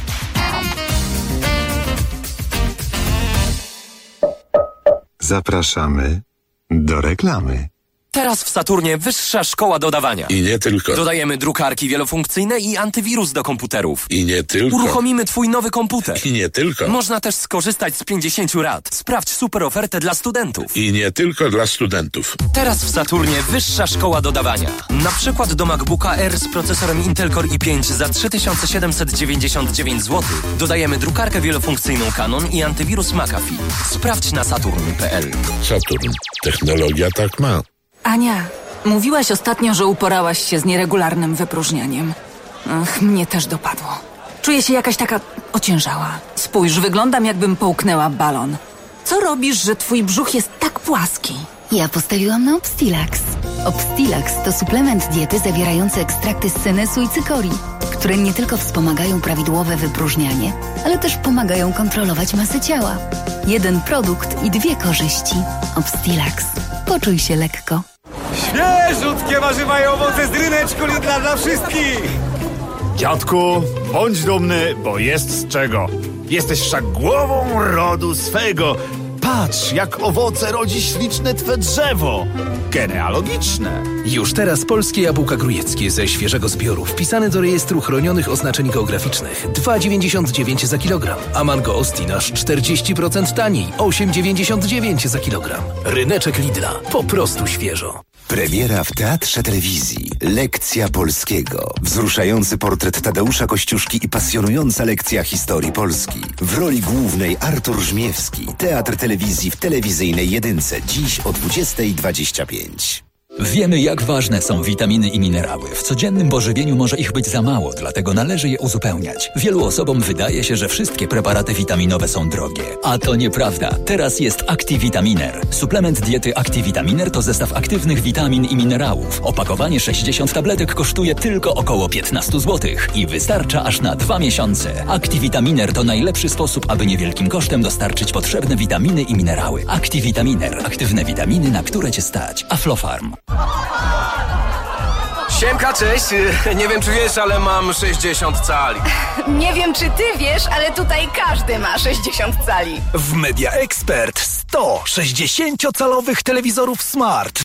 Zapraszamy do reklamy. Teraz w Saturnie wyższa szkoła dodawania. I nie tylko. Dodajemy drukarki wielofunkcyjne i antywirus do komputerów. I nie tylko. Uruchomimy twój nowy komputer. I nie tylko. Można też skorzystać z 50 rat. Sprawdź super ofertę dla studentów. I nie tylko dla studentów. Teraz w Saturnie wyższa szkoła dodawania. Na przykład do MacBooka Air z procesorem Intel Core i5 za 3799 zł dodajemy drukarkę wielofunkcyjną Canon i antywirus McAfee. Sprawdź na saturn.pl. Saturn. Technologia tak ma. Ania, mówiłaś ostatnio, że uporałaś się z nieregularnym wypróżnianiem. Mnie też dopadło. Czuję się jakaś taka ociężała. Spójrz, wyglądam jakbym połknęła balon. Co robisz, że twój brzuch jest tak płaski? Ja postawiłam na Obstilax. Obstilax to suplement diety zawierający ekstrakty z senesu i cykorii, które nie tylko wspomagają prawidłowe wypróżnianie, ale też pomagają kontrolować masę ciała. Jeden produkt i 2 korzyści. Obstilax. Poczuj się lekko. Świeżutkie warzywa i owoce z ryneczku Lidla dla wszystkich! Dziadku, bądź dumny, bo jest z czego. Jesteś wszak głową rodu swego. Patrz, jak owoce rodzi śliczne twe drzewo. Genealogiczne. Już teraz polskie jabłka grujeckie ze świeżego zbioru wpisane do rejestru chronionych oznaczeń geograficznych. 2,99 za kilogram. A mango Austin aż 40% taniej. 8,99 za kilogram. Ryneczek Lidla. Po prostu świeżo. Premiera w Teatrze Telewizji. Lekcja polskiego. Wzruszający portret Tadeusza Kościuszki i pasjonująca lekcja historii Polski. W roli głównej Artur Żmiewski. Teatr Telewizji w telewizyjnej jedynce. Dziś o 20:25. Wiemy, jak ważne są witaminy i minerały. W codziennym pożywieniu może ich być za mało, dlatego należy je uzupełniać. Wielu osobom wydaje się, że wszystkie preparaty witaminowe są drogie. A to nieprawda. Teraz jest Activitaminer. Suplement diety Activitaminer to zestaw aktywnych witamin i minerałów. Opakowanie 60 tabletek kosztuje tylko około 15 zł i wystarcza aż na 2 miesiące. Activitaminer to najlepszy sposób, aby niewielkim kosztem dostarczyć potrzebne witaminy i minerały. Activitaminer. Aktywne witaminy, na które cię stać. Aflofarm. Siemka, cześć. Nie wiem, czy wiesz, ale mam 60 cali. Nie wiem, czy ty wiesz, ale tutaj każdy ma 60 cali. W Media Expert 100 60-calowych telewizorów smart.